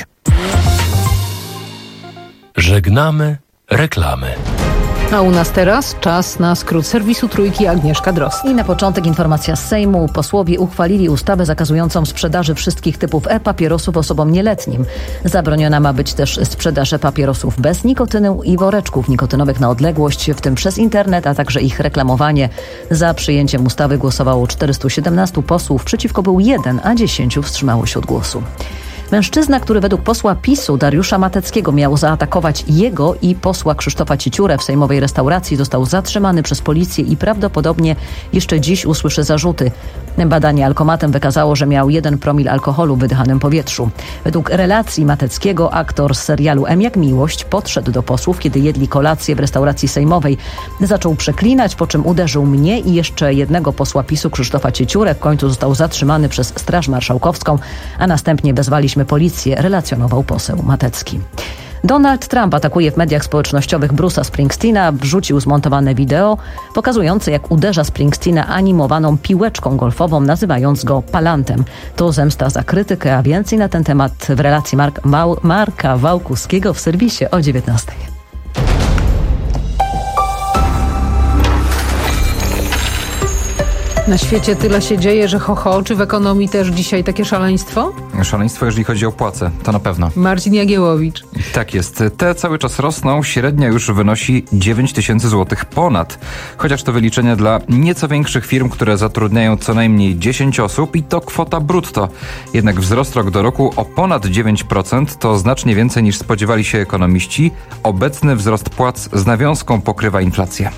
Żegnamy reklamy.
A u nas teraz czas na skrót serwisu Trójki. Agnieszka Drozd.
I na początek informacja z Sejmu. Posłowie uchwalili ustawę zakazującą sprzedaży wszystkich typów e-papierosów osobom nieletnim. Zabroniona ma być też sprzedaż e-papierosów bez nikotyny i woreczków nikotynowych na odległość, w tym przez internet, a także ich reklamowanie. Za przyjęciem ustawy głosowało czterystu siedemnastu posłów, przeciwko był jeden, a dziesięciu wstrzymało się od głosu. Mężczyzna, który według posła PiSu Dariusza Mateckiego miał zaatakować jego i posła Krzysztofa Ciciurę w sejmowej restauracji, został zatrzymany przez policję i prawdopodobnie jeszcze dziś usłyszy zarzuty. Badanie alkomatem wykazało, że miał jeden promil alkoholu w wydychanym powietrzu. Według relacji Mateckiego aktor z serialu M jak miłość podszedł do posłów, kiedy jedli kolację w restauracji sejmowej. Zaczął przeklinać, po czym uderzył mnie i jeszcze jednego posła PiSu Krzysztofa Ciciurę. W końcu został zatrzymany przez Straż Marszałkowską, a następnie wezwaliśmy policję, relacjonował poseł Matecki. Donald Trump atakuje w mediach społecznościowych Bruce'a Springsteena, wrzucił zmontowane wideo pokazujące, jak uderza Springsteena animowaną piłeczką golfową, nazywając go palantem. To zemsta za krytykę, a więcej na ten temat w relacji Mark, Mał, Marka Wałkuskiego w serwisie o dziewiętnastej.
Na świecie tyle się dzieje, że ho, ho. Czy w ekonomii też dzisiaj takie szaleństwo?
Szaleństwo, jeżeli chodzi o płace, to na pewno.
Marcin Jagiełowicz.
Tak jest. Te cały czas rosną. Średnia już wynosi dziewięć tysięcy złotych ponad. Chociaż to wyliczenie dla nieco większych firm, które zatrudniają co najmniej dziesięć osób i to kwota brutto. Jednak wzrost rok do roku o ponad dziewięć procent to znacznie więcej niż spodziewali się ekonomiści. Obecny wzrost płac z nawiązką pokrywa inflację.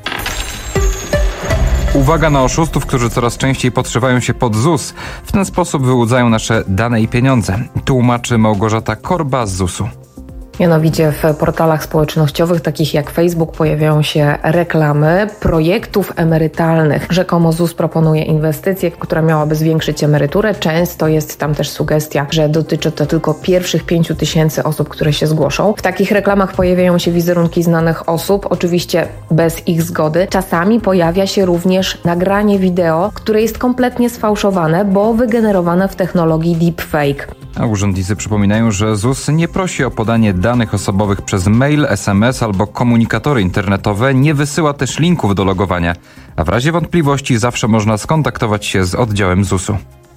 Uwaga na oszustów, którzy coraz częściej podszywają się pod ZUS. W ten sposób wyłudzają nasze dane i pieniądze. Tłumaczy Małgorzata Korba z zusu.
Mianowicie w portalach społecznościowych takich jak Facebook pojawiają się reklamy projektów emerytalnych. Rzekomo ZUS proponuje inwestycję, która miałaby zwiększyć emeryturę. Często jest tam też sugestia, że dotyczy to tylko pierwszych pięciu tysięcy osób, które się zgłoszą. W takich reklamach pojawiają się wizerunki znanych osób, oczywiście bez ich zgody. Czasami pojawia się również nagranie wideo, które jest kompletnie sfałszowane, bo wygenerowane w technologii deepfake.
A urzędnicy przypominają, że ZUS nie prosi o podanie danych osobowych przez mail, es em es albo komunikatory internetowe, nie wysyła też linków do logowania, a w razie wątpliwości zawsze można skontaktować się z oddziałem zusu.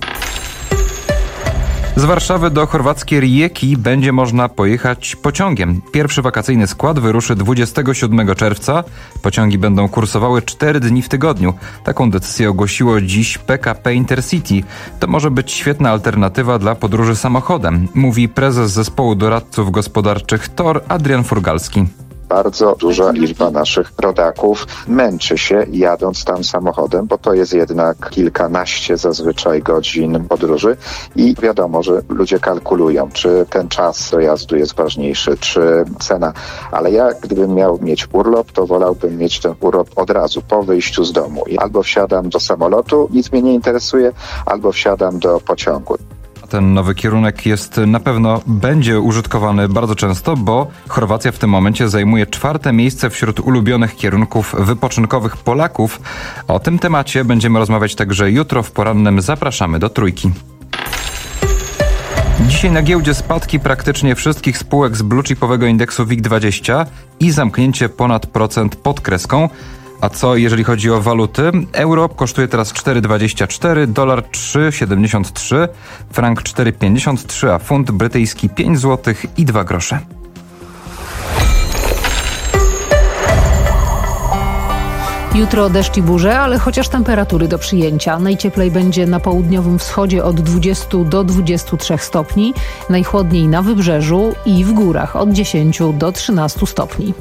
Z Warszawy do chorwackiej Rijeki będzie można pojechać pociągiem. Pierwszy wakacyjny skład wyruszy dwudziestego siódmego czerwca. Pociągi będą kursowały cztery dni w tygodniu. Taką decyzję ogłosiło dziś P K P Intercity. To może być świetna alternatywa dla podróży samochodem, mówi prezes zespołu doradców gospodarczych T O R Adrian Furgalski.
bardzo duża liczba naszych rodaków męczy się jadąc tam samochodem, bo to jest jednak kilkanaście zazwyczaj godzin podróży i wiadomo, że ludzie kalkulują, czy ten czas dojazdu jest ważniejszy, czy cena, ale ja gdybym miał mieć urlop, to wolałbym mieć ten urlop od razu, po wyjściu z domu. I albo wsiadam do samolotu, nic mnie nie interesuje, albo wsiadam do pociągu.
Ten nowy kierunek jest na pewno, będzie użytkowany bardzo często, bo Chorwacja w tym momencie zajmuje czwarte miejsce wśród ulubionych kierunków wypoczynkowych Polaków. O tym temacie będziemy rozmawiać także jutro w porannym. Zapraszamy do Trójki. Dzisiaj na giełdzie spadki praktycznie wszystkich spółek z blue-chipowego indeksu WIG dwadzieścia i zamknięcie ponad procent pod kreską. A co jeżeli chodzi o waluty? Euro kosztuje teraz cztery dwadzieścia cztery, dolar trzy siedemdziesiąt trzy, frank cztery pięćdziesiąt trzy, a funt brytyjski pięć złotych i dwa grosze.
Jutro deszcz i burze, ale chociaż temperatury do przyjęcia. Najcieplej będzie na południowym wschodzie od dwudziestu do dwudziestu trzech stopni, najchłodniej na wybrzeżu i w górach od dziesięciu do trzynastu stopni.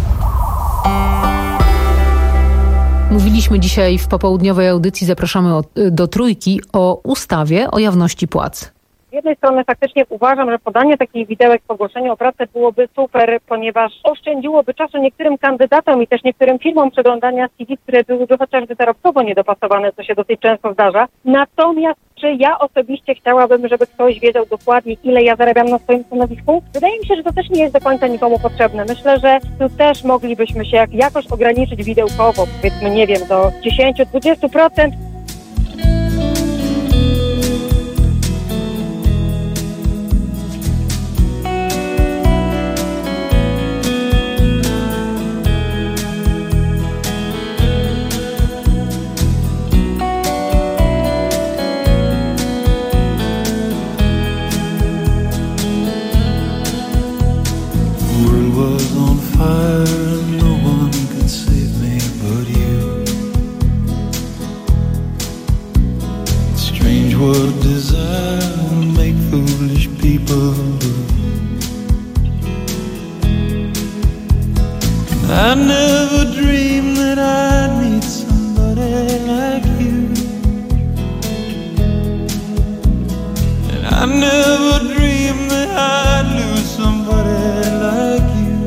Mówiliśmy dzisiaj w popołudniowej audycji, zapraszamy o, do Trójki, o ustawie o jawności płac.
Z jednej strony faktycznie uważam, że podanie takich widełek po ogłoszeniu o pracę byłoby super, ponieważ oszczędziłoby czasu niektórym kandydatom i też niektórym firmom przeglądania C V, które byłyby chociażby zarobkowo niedopasowane, co się dosyć często zdarza. Natomiast czy ja osobiście chciałabym, żeby ktoś wiedział dokładnie, ile ja zarabiam na swoim stanowisku? Wydaje mi się, że to też nie jest do końca nikomu potrzebne. Myślę, że tu też moglibyśmy się jakoś ograniczyć widełkowo, powiedzmy, nie wiem, do dziesięć do dwudziestu procent.
What desire make foolish people do. I never dreamed that I'd meet somebody like you, and I never dreamed that I'd lose somebody like you.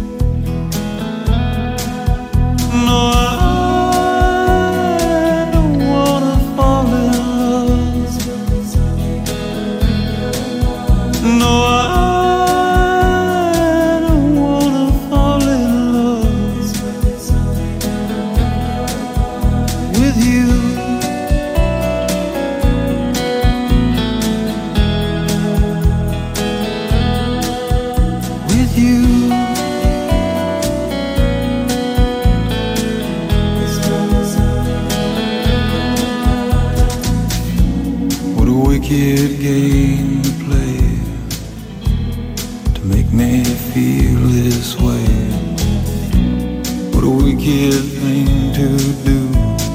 No, I No, I don't wanna fall in love with you. With you. What a wicked game to play, make me feel this way. What a wicked thing to do,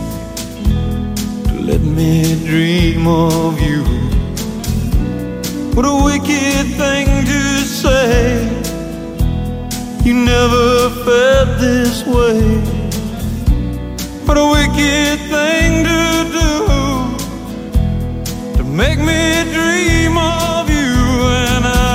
to let me dream of you. What a wicked thing to say, you never felt this way. What a wicked thing to do, to make me dream of you. And I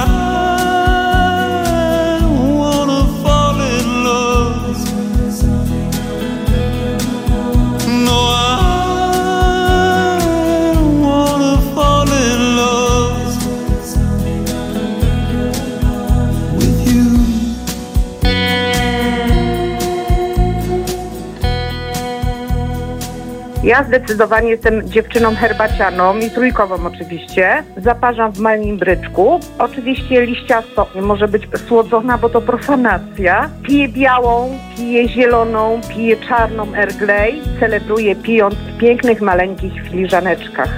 Ja zdecydowanie jestem dziewczyną herbacianą i trójkową oczywiście. Zaparzam w malnym bryczku. Oczywiście liściasto może być słodzona, bo to profanacja. Piję białą, piję zieloną, piję czarną Earl Grey. Celebruję pijąc w pięknych, maleńkich filiżaneczkach.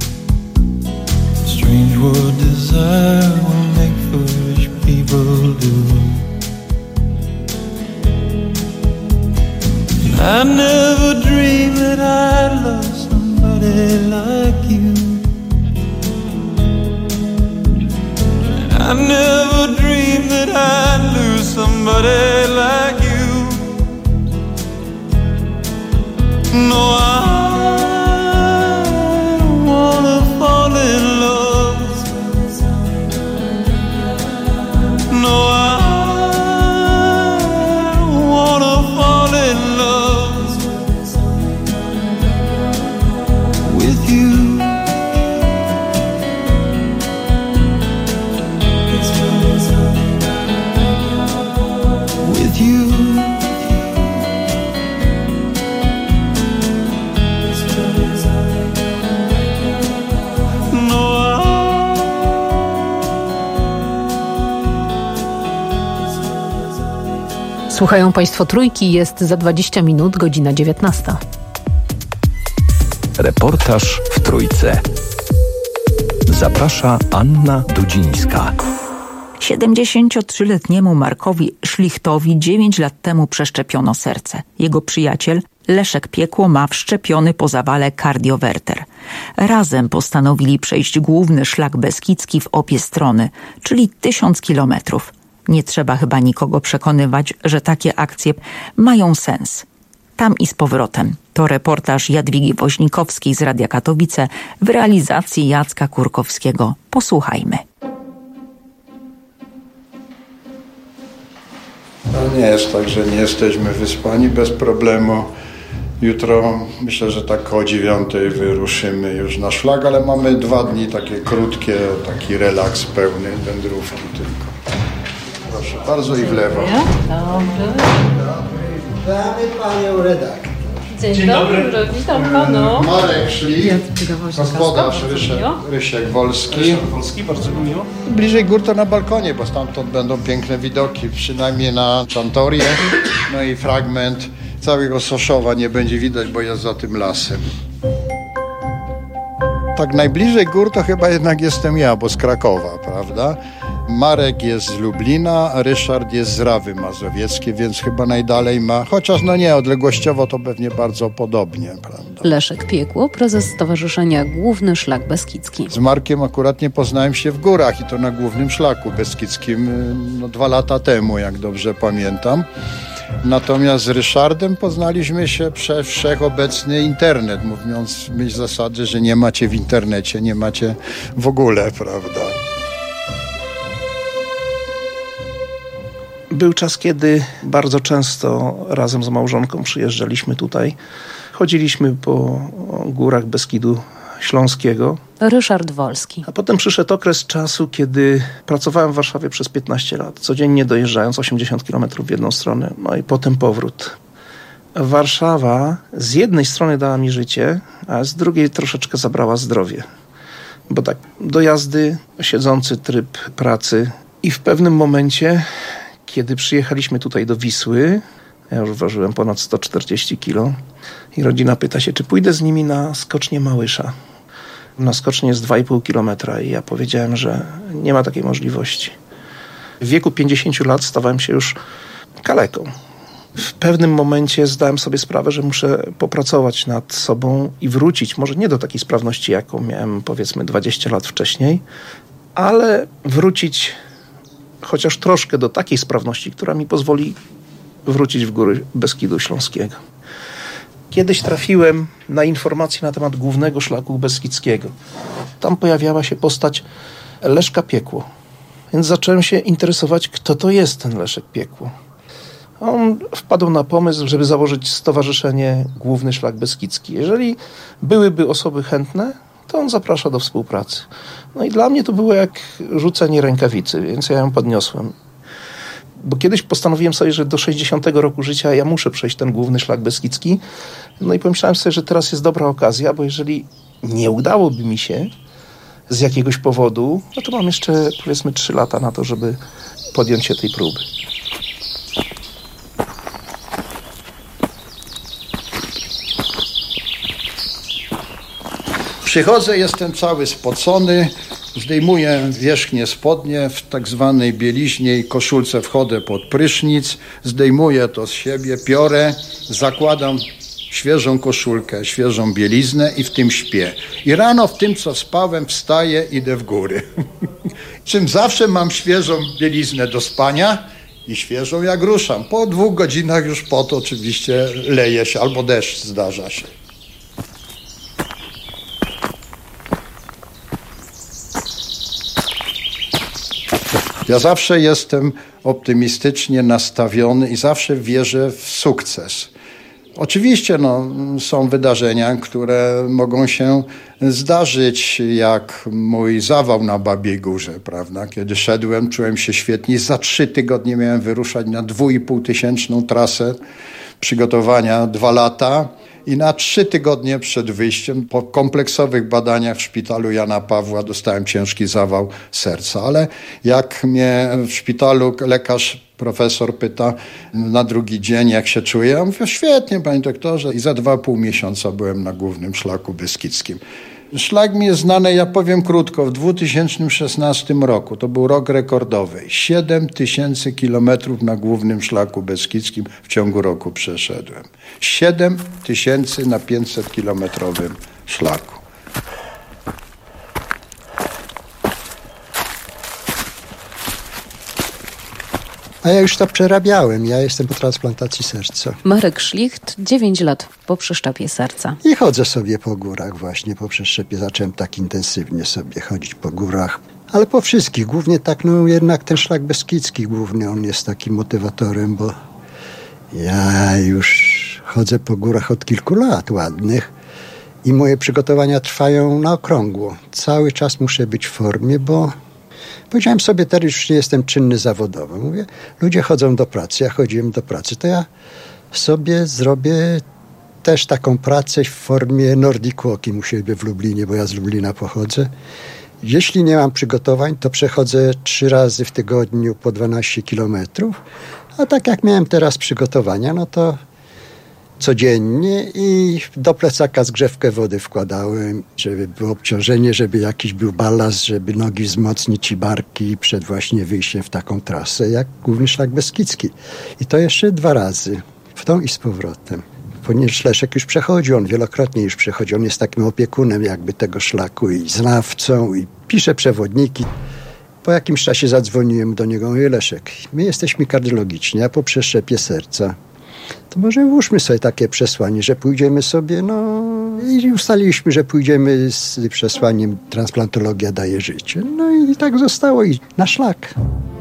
What desire will make foolish people do. I never dreamed that I'd love somebody like you. I never dreamed that I'd lose somebody like you. No, I don't wanna fall in love. No, I don't wanna fall in love with you. With you.
Słuchają Państwo Trójki, jest za dwadzieścia minut, godzina dziewiętnasta.
Reportaż w Trójce. Zaprasza Anna Dudzińska.
siedemdziesięciotrzyletniemu Markowi Szlichtowi dziewięć lat temu przeszczepiono serce. Jego przyjaciel Leszek Piekło ma wszczepiony po zawale kardiowerter. Razem postanowili przejść główny szlak beskidzki w obie strony, czyli tysiąc kilometrów. Nie trzeba chyba nikogo przekonywać, że takie akcje mają sens. Tam i z powrotem. To reportaż Jadwigi Woźnikowskiej z Radia Katowice w realizacji Jacka Kurkowskiego. Posłuchajmy.
No nie jest tak, że nie jesteśmy wyspani bez problemu. Jutro myślę, że tak o dziewiątej wyruszymy już na szlak, ale mamy dwa dni takie krótkie, taki relaks pełny, wędrówki tylko. Proszę bardzo i w lewo.
Dobrze.
Witamy panią redaktor.
Dzień, Dzień dobry. dobry, witam panu.
Marek Szli, gospodarz Rysiek, Rysiek Wolski.
Rysiek Wolski, bardzo mi miło.
Bliżej gór to na balkonie, bo stamtąd będą piękne widoki, przynajmniej na Czantorię. No i fragment całego Soszowa nie będzie widać, bo jest za tym lasem. Tak najbliżej gór to chyba jednak jestem ja, bo z Krakowa, prawda? Marek jest z Lublina, a Ryszard jest z Rawy Mazowieckiej, więc chyba najdalej ma, chociaż no nie, odległościowo to pewnie bardzo podobnie, prawda?
Leszek Piekło, prezes Stowarzyszenia Główny Szlak Beskidzki.
Z Markiem akurat nie poznałem się w górach i to na Głównym Szlaku Beskidzkim no, dwa lata temu, jak dobrze pamiętam. Natomiast z Ryszardem poznaliśmy się przez wszechobecny internet, mówiąc w myśl zasady, że nie macie w internecie, nie macie w ogóle, prawda?
Był czas, kiedy bardzo często razem z małżonką przyjeżdżaliśmy tutaj. Chodziliśmy po górach Beskidu Śląskiego.
Ryszard Wolski.
A potem przyszedł okres czasu, kiedy pracowałem w Warszawie przez piętnaście lat, codziennie dojeżdżając osiemdziesiąt kilometrów w jedną stronę, no i potem powrót. Warszawa z jednej strony dała mi życie, a z drugiej troszeczkę zabrała zdrowie. Bo tak, dojazdy, siedzący tryb pracy i w pewnym momencie, kiedy przyjechaliśmy tutaj do Wisły, ja już ważyłem ponad sto czterdzieści kilo i rodzina pyta się, czy pójdę z nimi na skocznię Małysza. Na skocznie jest dwa i pół kilometra i ja powiedziałem, że nie ma takiej możliwości. W wieku pięćdziesięciu lat stawałem się już kaleką. W pewnym momencie zdałem sobie sprawę, że muszę popracować nad sobą i wrócić, może nie do takiej sprawności, jaką miałem powiedzmy dwadzieścia lat wcześniej, ale wrócić chociaż troszkę do takiej sprawności, która mi pozwoli wrócić w góry Beskidu Śląskiego. Kiedyś trafiłem na informacje na temat Głównego Szlaku Beskidzkiego. Tam pojawiała się postać Leszka Piekło. Więc zacząłem się interesować, kto to jest ten Leszek Piekło. On wpadł na pomysł, żeby założyć stowarzyszenie Główny Szlak Beskidzki. Jeżeli byłyby osoby chętne, to on zaprasza do współpracy. No i dla mnie to było jak rzucenie rękawicy, więc ja ją podniosłem. Bo kiedyś postanowiłem sobie, że do sześćdziesiątego roku życia ja muszę przejść ten Główny Szlak Beskidzki. No i pomyślałem sobie, że teraz jest dobra okazja, bo jeżeli nie udałoby mi się z jakiegoś powodu, no to mam jeszcze powiedzmy trzy lata na to, żeby podjąć się tej próby.
Przychodzę, jestem cały spocony, zdejmuję wierzchnie spodnie w tak zwanej bieliźnie i koszulce, wchodzę pod prysznic, zdejmuję to z siebie, piorę, zakładam świeżą koszulkę, świeżą bieliznę i w tym śpię. I rano w tym, co spałem, wstaję, idę w góry. Czym zawsze mam świeżą bieliznę do spania i świeżą jak ruszam. Po dwóch godzinach już pot oczywiście leje się, albo deszcz zdarza się. Ja zawsze jestem optymistycznie nastawiony i zawsze wierzę w sukces. Oczywiście no, są wydarzenia, które mogą się zdarzyć, jak mój zawał na Babiej Górze, prawda? Kiedy szedłem, czułem się świetnie. Za trzy tygodnie miałem wyruszać na dwu i pół tysięczną trasę przygotowania, dwa lata. I na trzy tygodnie przed wyjściem, po kompleksowych badaniach w szpitalu Jana Pawła dostałem ciężki zawał serca. Ale jak mnie w szpitalu lekarz, profesor pyta na drugi dzień, jak się czuję, ja mówię, świetnie, panie doktorze. I za dwa i pół miesiąca byłem na głównym szlaku beskidzkim. Szlak mi jest znany, ja powiem krótko, w dwa tysiące szesnastym roku, to był rok rekordowy, siedem tysięcy kilometrów na głównym szlaku beskidzkim w ciągu roku przeszedłem. siedem tysięcy na pięćset kilometrowym szlaku.
A ja już to przerabiałem. Ja jestem po transplantacji serca.
Marek Szlicht, dziewięć lat po przeszczepie serca.
I chodzę sobie po górach właśnie. Po przeszczepie zacząłem tak intensywnie sobie chodzić po górach. Ale po wszystkich. Głównie tak, no jednak ten szlak beskidzki główny, on jest takim motywatorem, bo ja już chodzę po górach od kilku lat ładnych i moje przygotowania trwają na okrągło. Cały czas muszę być w formie, bo powiedziałem sobie, teraz już nie jestem czynny zawodowo. Mówię, ludzie chodzą do pracy, ja chodziłem do pracy, to ja sobie zrobię też taką pracę w formie Nordic Walking u siebie w Lublinie, bo ja z Lublina pochodzę. Jeśli nie mam przygotowań, to przechodzę trzy razy w tygodniu po dwanaście kilometrów, a tak jak miałem teraz przygotowania, no to codziennie i do plecaka zgrzewkę wody wkładałem, żeby było obciążenie, żeby jakiś był balast, żeby nogi wzmocnić i barki przed właśnie wyjściem w taką trasę, jak główny szlak beskidzki. I to jeszcze dwa razy, w tą i z powrotem. Ponieważ Leszek już przechodził, on wielokrotnie już przechodził, on jest takim opiekunem jakby tego szlaku i znawcą i pisze przewodniki. Po jakimś czasie zadzwoniłem do niego, mówię, Leszek, my jesteśmy kardiologiczni, a po przeszczepie serca to może włóżmy sobie takie przesłanie, że pójdziemy sobie, no i ustaliliśmy, że pójdziemy z przesłaniem transplantologia daje życie. No i tak zostało i na szlak.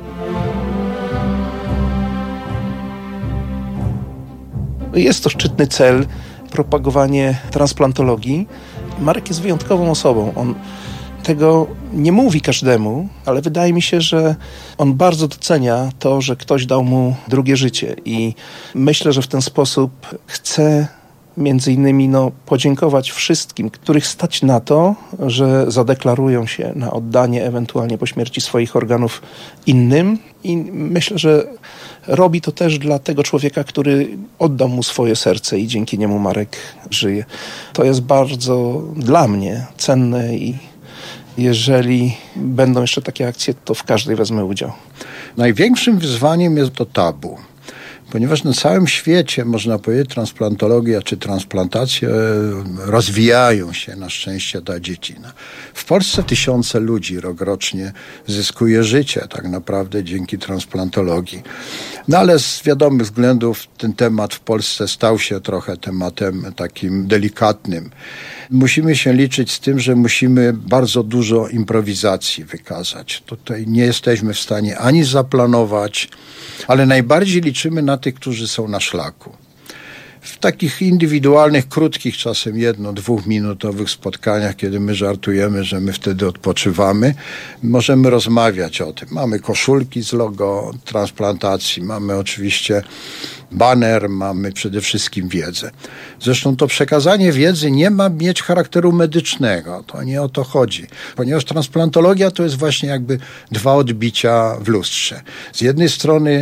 Jest to szczytny cel, propagowanie transplantologii. Marek jest wyjątkową osobą. On tego nie mówi każdemu, ale wydaje mi się, że on bardzo docenia to, że ktoś dał mu drugie życie i myślę, że w ten sposób chce między innymi no, podziękować wszystkim, których stać na to, że zadeklarują się na oddanie ewentualnie po śmierci swoich organów innym i myślę, że robi to też dla tego człowieka, który oddał mu swoje serce i dzięki niemu Marek żyje. To jest bardzo dla mnie cenne i jeżeli będą jeszcze takie akcje, to w każdej wezmę udział.
Największym wyzwaniem jest to tabu. Ponieważ na całym świecie, można powiedzieć, transplantologia czy transplantacje rozwijają się, na szczęście, ta dziedzina. W Polsce tysiące ludzi rokrocznie zyskuje życie tak naprawdę dzięki transplantologii. No ale z wiadomych względów ten temat w Polsce stał się trochę tematem takim delikatnym. Musimy się liczyć z tym, że musimy bardzo dużo improwizacji wykazać. Tutaj nie jesteśmy w stanie ani zaplanować, ale najbardziej liczymy na tych, którzy są na szlaku. W takich indywidualnych, krótkich, czasem jedno-, dwuminutowych spotkaniach, kiedy my żartujemy, że my wtedy odpoczywamy, możemy rozmawiać o tym. Mamy koszulki z logo transplantacji, mamy oczywiście baner, mamy przede wszystkim wiedzę. Zresztą to przekazanie wiedzy nie ma mieć charakteru medycznego. To nie o to chodzi. Ponieważ transplantologia to jest właśnie jakby dwa odbicia w lustrze. Z jednej strony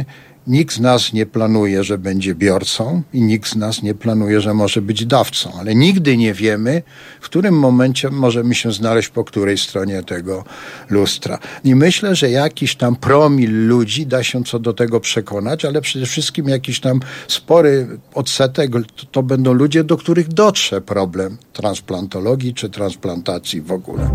Nikt z nas nie planuje, że będzie biorcą i nikt z nas nie planuje, że może być dawcą, ale nigdy nie wiemy, w którym momencie możemy się znaleźć po której stronie tego lustra. I myślę, że jakiś tam promil ludzi da się co do tego przekonać, ale przede wszystkim jakiś tam spory odsetek to, to będą ludzie, do których dotrze problem transplantologii czy transplantacji w ogóle.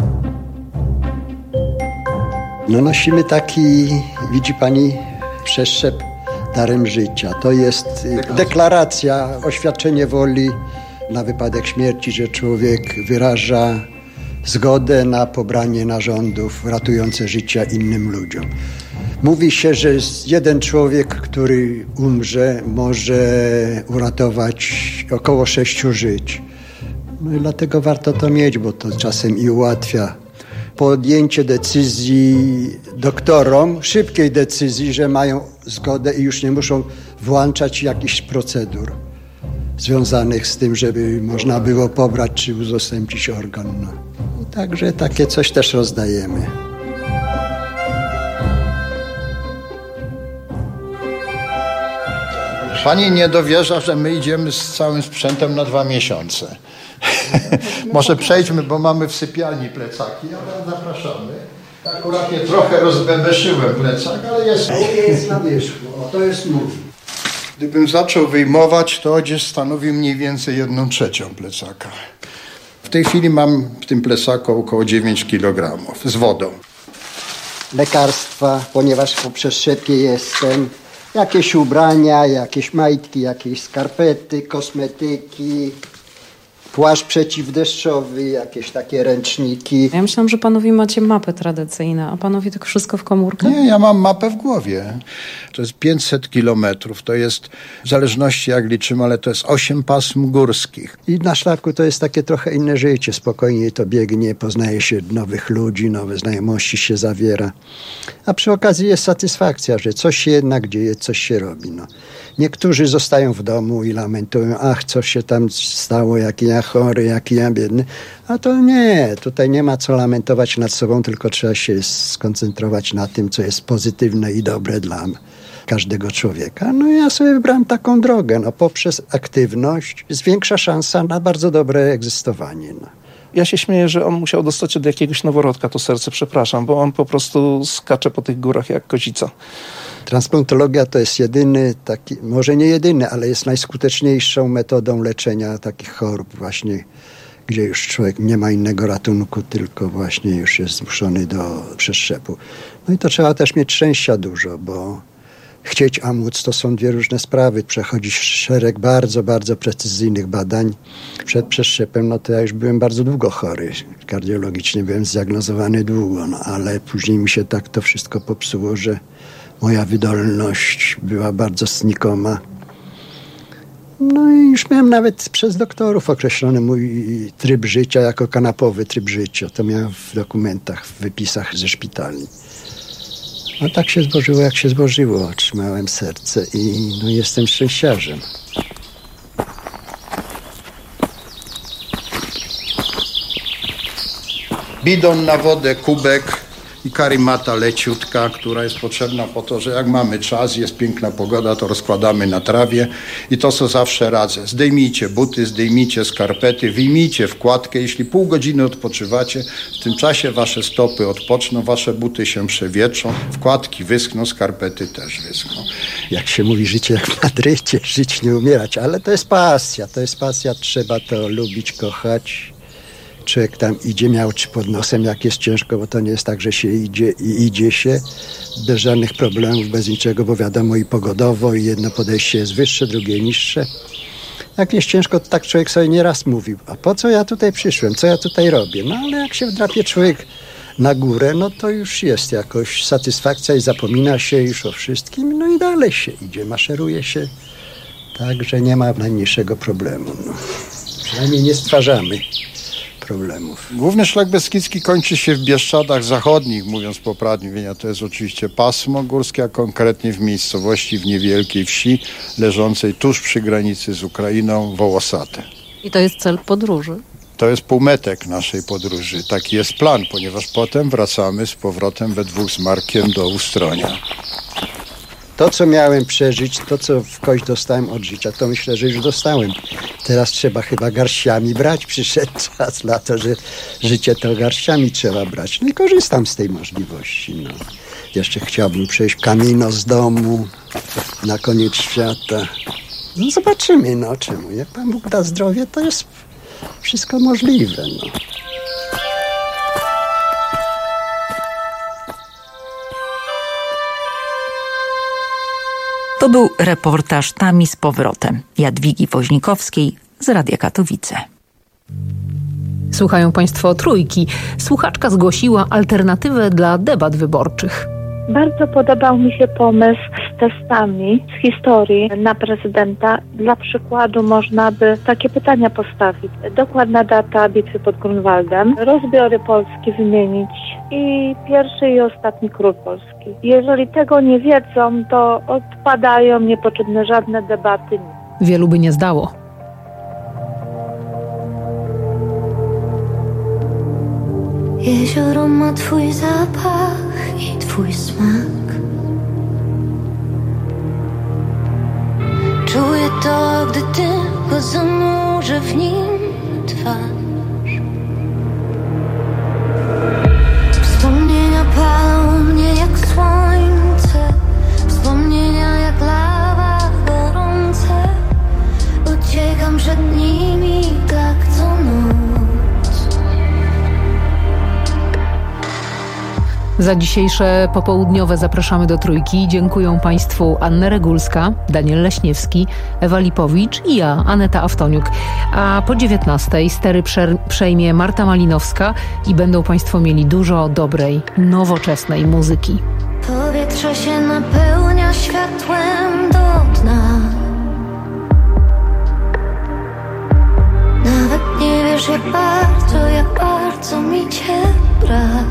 No nosimy taki, widzi pani, przeszczep darem życia. To jest deklaracja, oświadczenie woli na wypadek śmierci, że człowiek wyraża zgodę na pobranie narządów ratujące życia innym ludziom. Mówi się, że jeden człowiek, który umrze, może uratować około sześciu żyć. No i dlatego warto to mieć, bo to czasem i ułatwia podjęcie decyzji doktorom, szybkiej decyzji, że mają zgodę i już nie muszą włączać jakichś procedur związanych z tym, żeby można było pobrać czy udostępnić organ. No. I także takie coś też rozdajemy.
Pani nie dowierza, że my idziemy z całym sprzętem na dwa miesiące. Może przejdźmy, bo mamy w sypialni plecaki, ale zapraszamy. Akurat je trochę rozbebeszyłem plecak, ale jest.
Jest na wierzchu, o, to jest mój.
Gdybym zaczął wyjmować, to odzież stanowi mniej więcej jedną trzecią plecaka. W tej chwili mam w tym plecaku około dziewięć kilogramów z wodą.
Lekarstwa, ponieważ po przeszczepie jestem. Jakieś ubrania, jakieś majtki, jakieś skarpety, kosmetyki, płaszcz przeciwdeszczowy, jakieś takie ręczniki.
Ja myślałam, że panowie macie mapy tradycyjne, a panowie to wszystko w komórkę?
Nie, ja mam mapę w głowie. To jest pięćset kilometrów, to jest w zależności jak liczymy, ale to jest osiem pasm górskich.
I na szlaku to jest takie trochę inne życie, spokojnie to biegnie, poznaje się nowych ludzi, nowe znajomości się zawiera. A przy okazji jest satysfakcja, że coś się jednak dzieje, coś się robi. No. Niektórzy zostają w domu i lamentują, ach, co się tam stało, jaki ja chory, jaki ja biedny. A to nie, tutaj nie ma co lamentować nad sobą, tylko trzeba się skoncentrować na tym, co jest pozytywne i dobre dla każdego człowieka. No ja sobie wybrałem taką drogę, no poprzez aktywność jest większa szansa na bardzo dobre egzystowanie. No.
Ja się śmieję, że on musiał dostać od jakiegoś noworodka to serce, przepraszam, bo on po prostu skacze po tych górach jak kozica.
Transplantologia to jest jedyny taki, może nie jedyny, ale jest najskuteczniejszą metodą leczenia takich chorób właśnie, gdzie już człowiek nie ma innego ratunku, tylko właśnie już jest zmuszony do przeszczepu. No i to trzeba też mieć szczęścia dużo, bo chcieć a móc to są dwie różne sprawy. Przechodzić szereg bardzo, bardzo precyzyjnych badań. Przed przeszczepem, no to ja już byłem bardzo długo chory. Kardiologicznie byłem zdiagnozowany długo, no ale później mi się tak to wszystko popsuło, że moja wydolność była bardzo znikoma. No i już miałem nawet przez doktorów określony mój tryb życia jako kanapowy tryb życia. To miałem w dokumentach, w wypisach ze szpitali. No tak się złożyło, jak się złożyło. Otrzymałem serce i no, jestem szczęściarzem.
Bidon na wodę, kubek i karimata leciutka, która jest potrzebna po to, że jak mamy czas, jest piękna pogoda, to rozkładamy na trawie i to, co zawsze radzę. Zdejmijcie buty, zdejmijcie skarpety, wyjmijcie wkładkę. Jeśli pół godziny odpoczywacie, w tym czasie wasze stopy odpoczną, wasze buty się przewietrzą, wkładki wyschną, skarpety też wyschną.
Jak się mówi, życie jak w Madrycie, żyć nie umierać, ale to jest pasja, to jest pasja, trzeba to lubić, kochać. Człowiek tam idzie, miał czy pod nosem, jak jest ciężko, bo to nie jest tak, że się idzie i idzie się bez żadnych problemów, bez niczego, bo wiadomo i pogodowo, i jedno podejście jest wyższe, drugie niższe. Jak jest ciężko, to tak człowiek sobie nieraz mówił, a po co ja tutaj przyszłem, co ja tutaj robię? No ale jak się wdrapie człowiek na górę, no to już jest jakoś satysfakcja i zapomina się już o wszystkim, no i dalej się idzie, maszeruje się, tak, że nie ma najmniejszego problemu. No. Przynajmniej nie stwarzamy problemów.
Główny szlak beskidzki kończy się w Bieszczadach Zachodnich, mówiąc poprawnie, to jest oczywiście pasmo górskie, a konkretnie w miejscowości, w niewielkiej wsi leżącej tuż przy granicy z Ukrainą, Wołosate.
I to jest cel podróży?
To jest półmetek naszej podróży. Taki jest plan, ponieważ potem wracamy z powrotem we dwóch z Markiem do Ustronia.
To To, co miałem przeżyć, to, co w kość dostałem od życia, to myślę, że już dostałem. Teraz trzeba chyba garściami brać. Przyszedł czas na to, że życie to garściami trzeba brać. No i korzystam z tej możliwości. No. Jeszcze chciałbym przejść kamino z domu na koniec świata. No zobaczymy, no czemu. Jak Pan Bóg da zdrowie, to jest wszystko możliwe, no.
To był reportaż Tami z powrotem Jadwigi Woźnikowskiej z Radia Katowice.
Słuchają Państwo Trójki. Słuchaczka zgłosiła alternatywę dla debat wyborczych.
Bardzo podobał mi się pomysł z testami z historii na prezydenta. Dla przykładu można by takie pytania postawić. Dokładna data bitwy pod Grunwaldem, rozbiory Polski wymienić i pierwszy i ostatni król Polski. Jeżeli tego nie wiedzą, to odpadają niepotrzebne żadne debaty.
Wielu by nie zdało.
Jezioro ma twój zapach i twój smak. Czuję to, gdy tylko zanurzę w nim twarz. Wspomnienia palą mnie jak słońce, wspomnienia jak lawa gorące. Uciekam przed nimi tak co noc.
Za dzisiejsze popołudniowe zapraszamy do Trójki. Dziękuję Państwu Anna Regulska, Daniel Leśniewski, Ewa Lipowicz i ja, Aneta Aftoniuk. A po dziewiętnastej stery prze- przejmie Marta Malinowska i będą Państwo mieli dużo dobrej, nowoczesnej muzyki.
Powietrze się napełnia światłem do dna. Nawet nie wiesz jak bardzo, jak bardzo mi cię brak.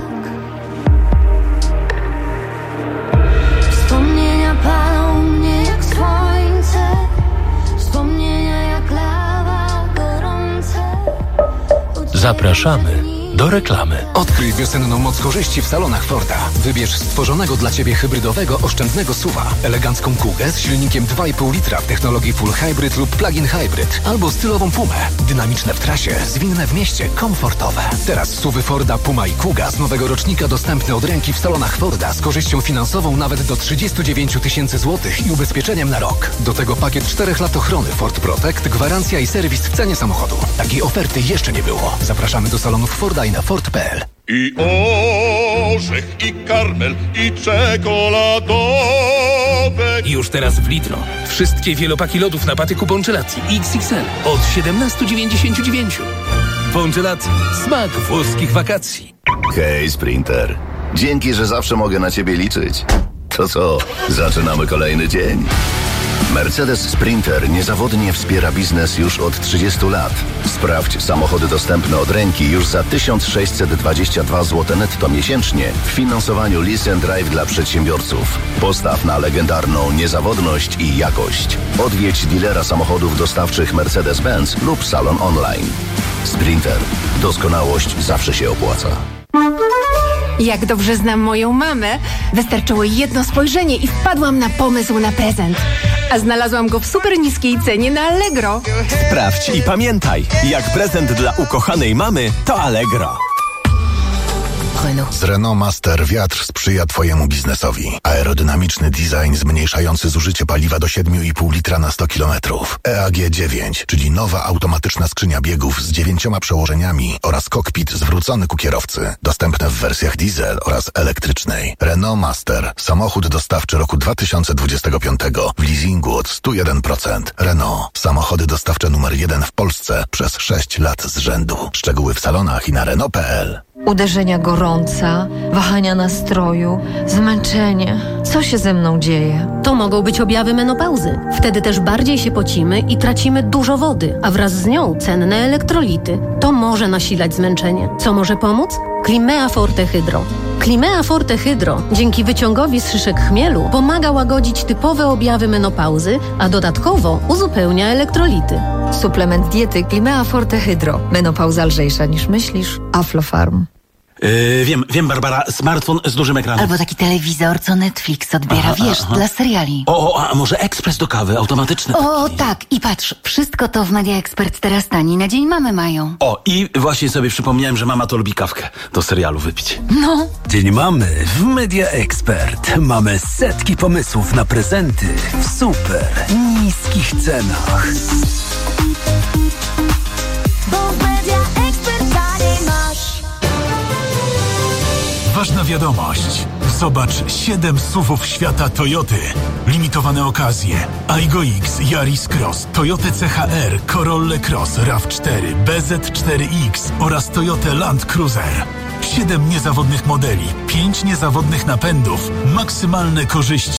Wspomnienia palą mnie jak słońce, wspomnienia jak lawa gorące.
Zapraszamy do reklamy.
Odkryj wiosenną moc korzyści w salonach Forda. Wybierz stworzonego dla Ciebie hybrydowego, oszczędnego S U V-a, elegancką Kugę z silnikiem dwa i pół litra w technologii Full Hybrid lub Plug-in Hybrid, albo stylową Pumę. Dynamiczne w trasie, zwinne w mieście, komfortowe. Teraz S U V-y Forda Puma i Kuga z nowego rocznika dostępne od ręki w salonach Forda z korzyścią finansową nawet do trzydzieści dziewięć tysięcy złotych i ubezpieczeniem na rok. Do tego pakiet czterech lat ochrony Ford Protect, gwarancja i serwis w cenie samochodu. Takiej oferty jeszcze nie było. Zapraszamy do salonów Forda i na Ford kropka p l.
I orzech, i karmel, i czekoladowe.
I już teraz w Lidlo. Wszystkie wielopaki lodów na patyku Boncelati X X L od siedemnaście dziewięćdziesiąt dziewięć. Boncelati. Smak włoskich wakacji.
Hej, Sprinter. Dzięki, że zawsze mogę na ciebie liczyć. To co, zaczynamy kolejny dzień? Mercedes Sprinter niezawodnie wspiera biznes już od trzydziestu lat. Sprawdź samochody dostępne od ręki już za tysiąc sześćset dwadzieścia dwa złote netto miesięcznie w finansowaniu Lease and Drive dla przedsiębiorców. Postaw na legendarną niezawodność i jakość. Odwiedź dealera samochodów dostawczych Mercedes-Benz lub salon online. Sprinter. Doskonałość zawsze się opłaca.
Jak dobrze znam moją mamę, wystarczyło jedno spojrzenie i wpadłam na pomysł na prezent. A znalazłam go w super niskiej cenie na Allegro.
Sprawdź i pamiętaj, jak prezent dla ukochanej mamy to Allegro.
Z Renault Master wiatr sprzyja Twojemu biznesowi. Aerodynamiczny design zmniejszający zużycie paliwa do siedem i pół litra na sto kilometrów. E A G dziewięć, czyli nowa automatyczna skrzynia biegów z dziewięcioma przełożeniami oraz kokpit zwrócony ku kierowcy. Dostępne w wersjach diesel oraz elektrycznej. Renault Master. Samochód dostawczy roku dwa tysiące dwudziestego piątego w leasingu od sto jeden procent. Renault. Samochody dostawcze numer jeden w Polsce przez sześć lat z rzędu. Szczegóły w salonach i na Renault kropka p l.
Uderzenia gorąca, wahania nastroju, zmęczenie. Co się ze mną dzieje?
To mogą być objawy menopauzy. Wtedy też bardziej się pocimy i tracimy dużo wody, a wraz z nią cenne elektrolity. To może nasilać zmęczenie. Co może pomóc? Climea Forte Hydro. Climea Forte Hydro dzięki wyciągowi z szyszek chmielu pomaga łagodzić typowe objawy menopauzy, a dodatkowo uzupełnia elektrolity.
Suplement diety Climea Forte Hydro. Menopauza lżejsza niż myślisz. Aflofarm.
Yy, wiem, wiem, Barbara, smartfon z dużym ekranem.
Albo taki telewizor, co Netflix odbiera, aha, wiesz, aha. dla seriali.
O, o, a może ekspres do kawy, automatyczny?
O, taki. Tak, i patrz, wszystko to w Media Expert teraz tani, na dzień mamy mają.
O, i właśnie sobie przypomniałem, że mama to lubi kawkę do serialu wypić.
No.
Dzień mamy w Media Expert. Mamy setki pomysłów na prezenty w super niskich cenach.
Ważna wiadomość. Zobacz siedem suwów świata Toyoty. Limitowane okazje. Aygo X, Yaris Cross, Toyota C H R, Corolla Cross, RAV cztery, B Z cztery X oraz Toyota Land Cruiser. siedem niezawodnych modeli, pięć niezawodnych napędów, maksymalne korzyści.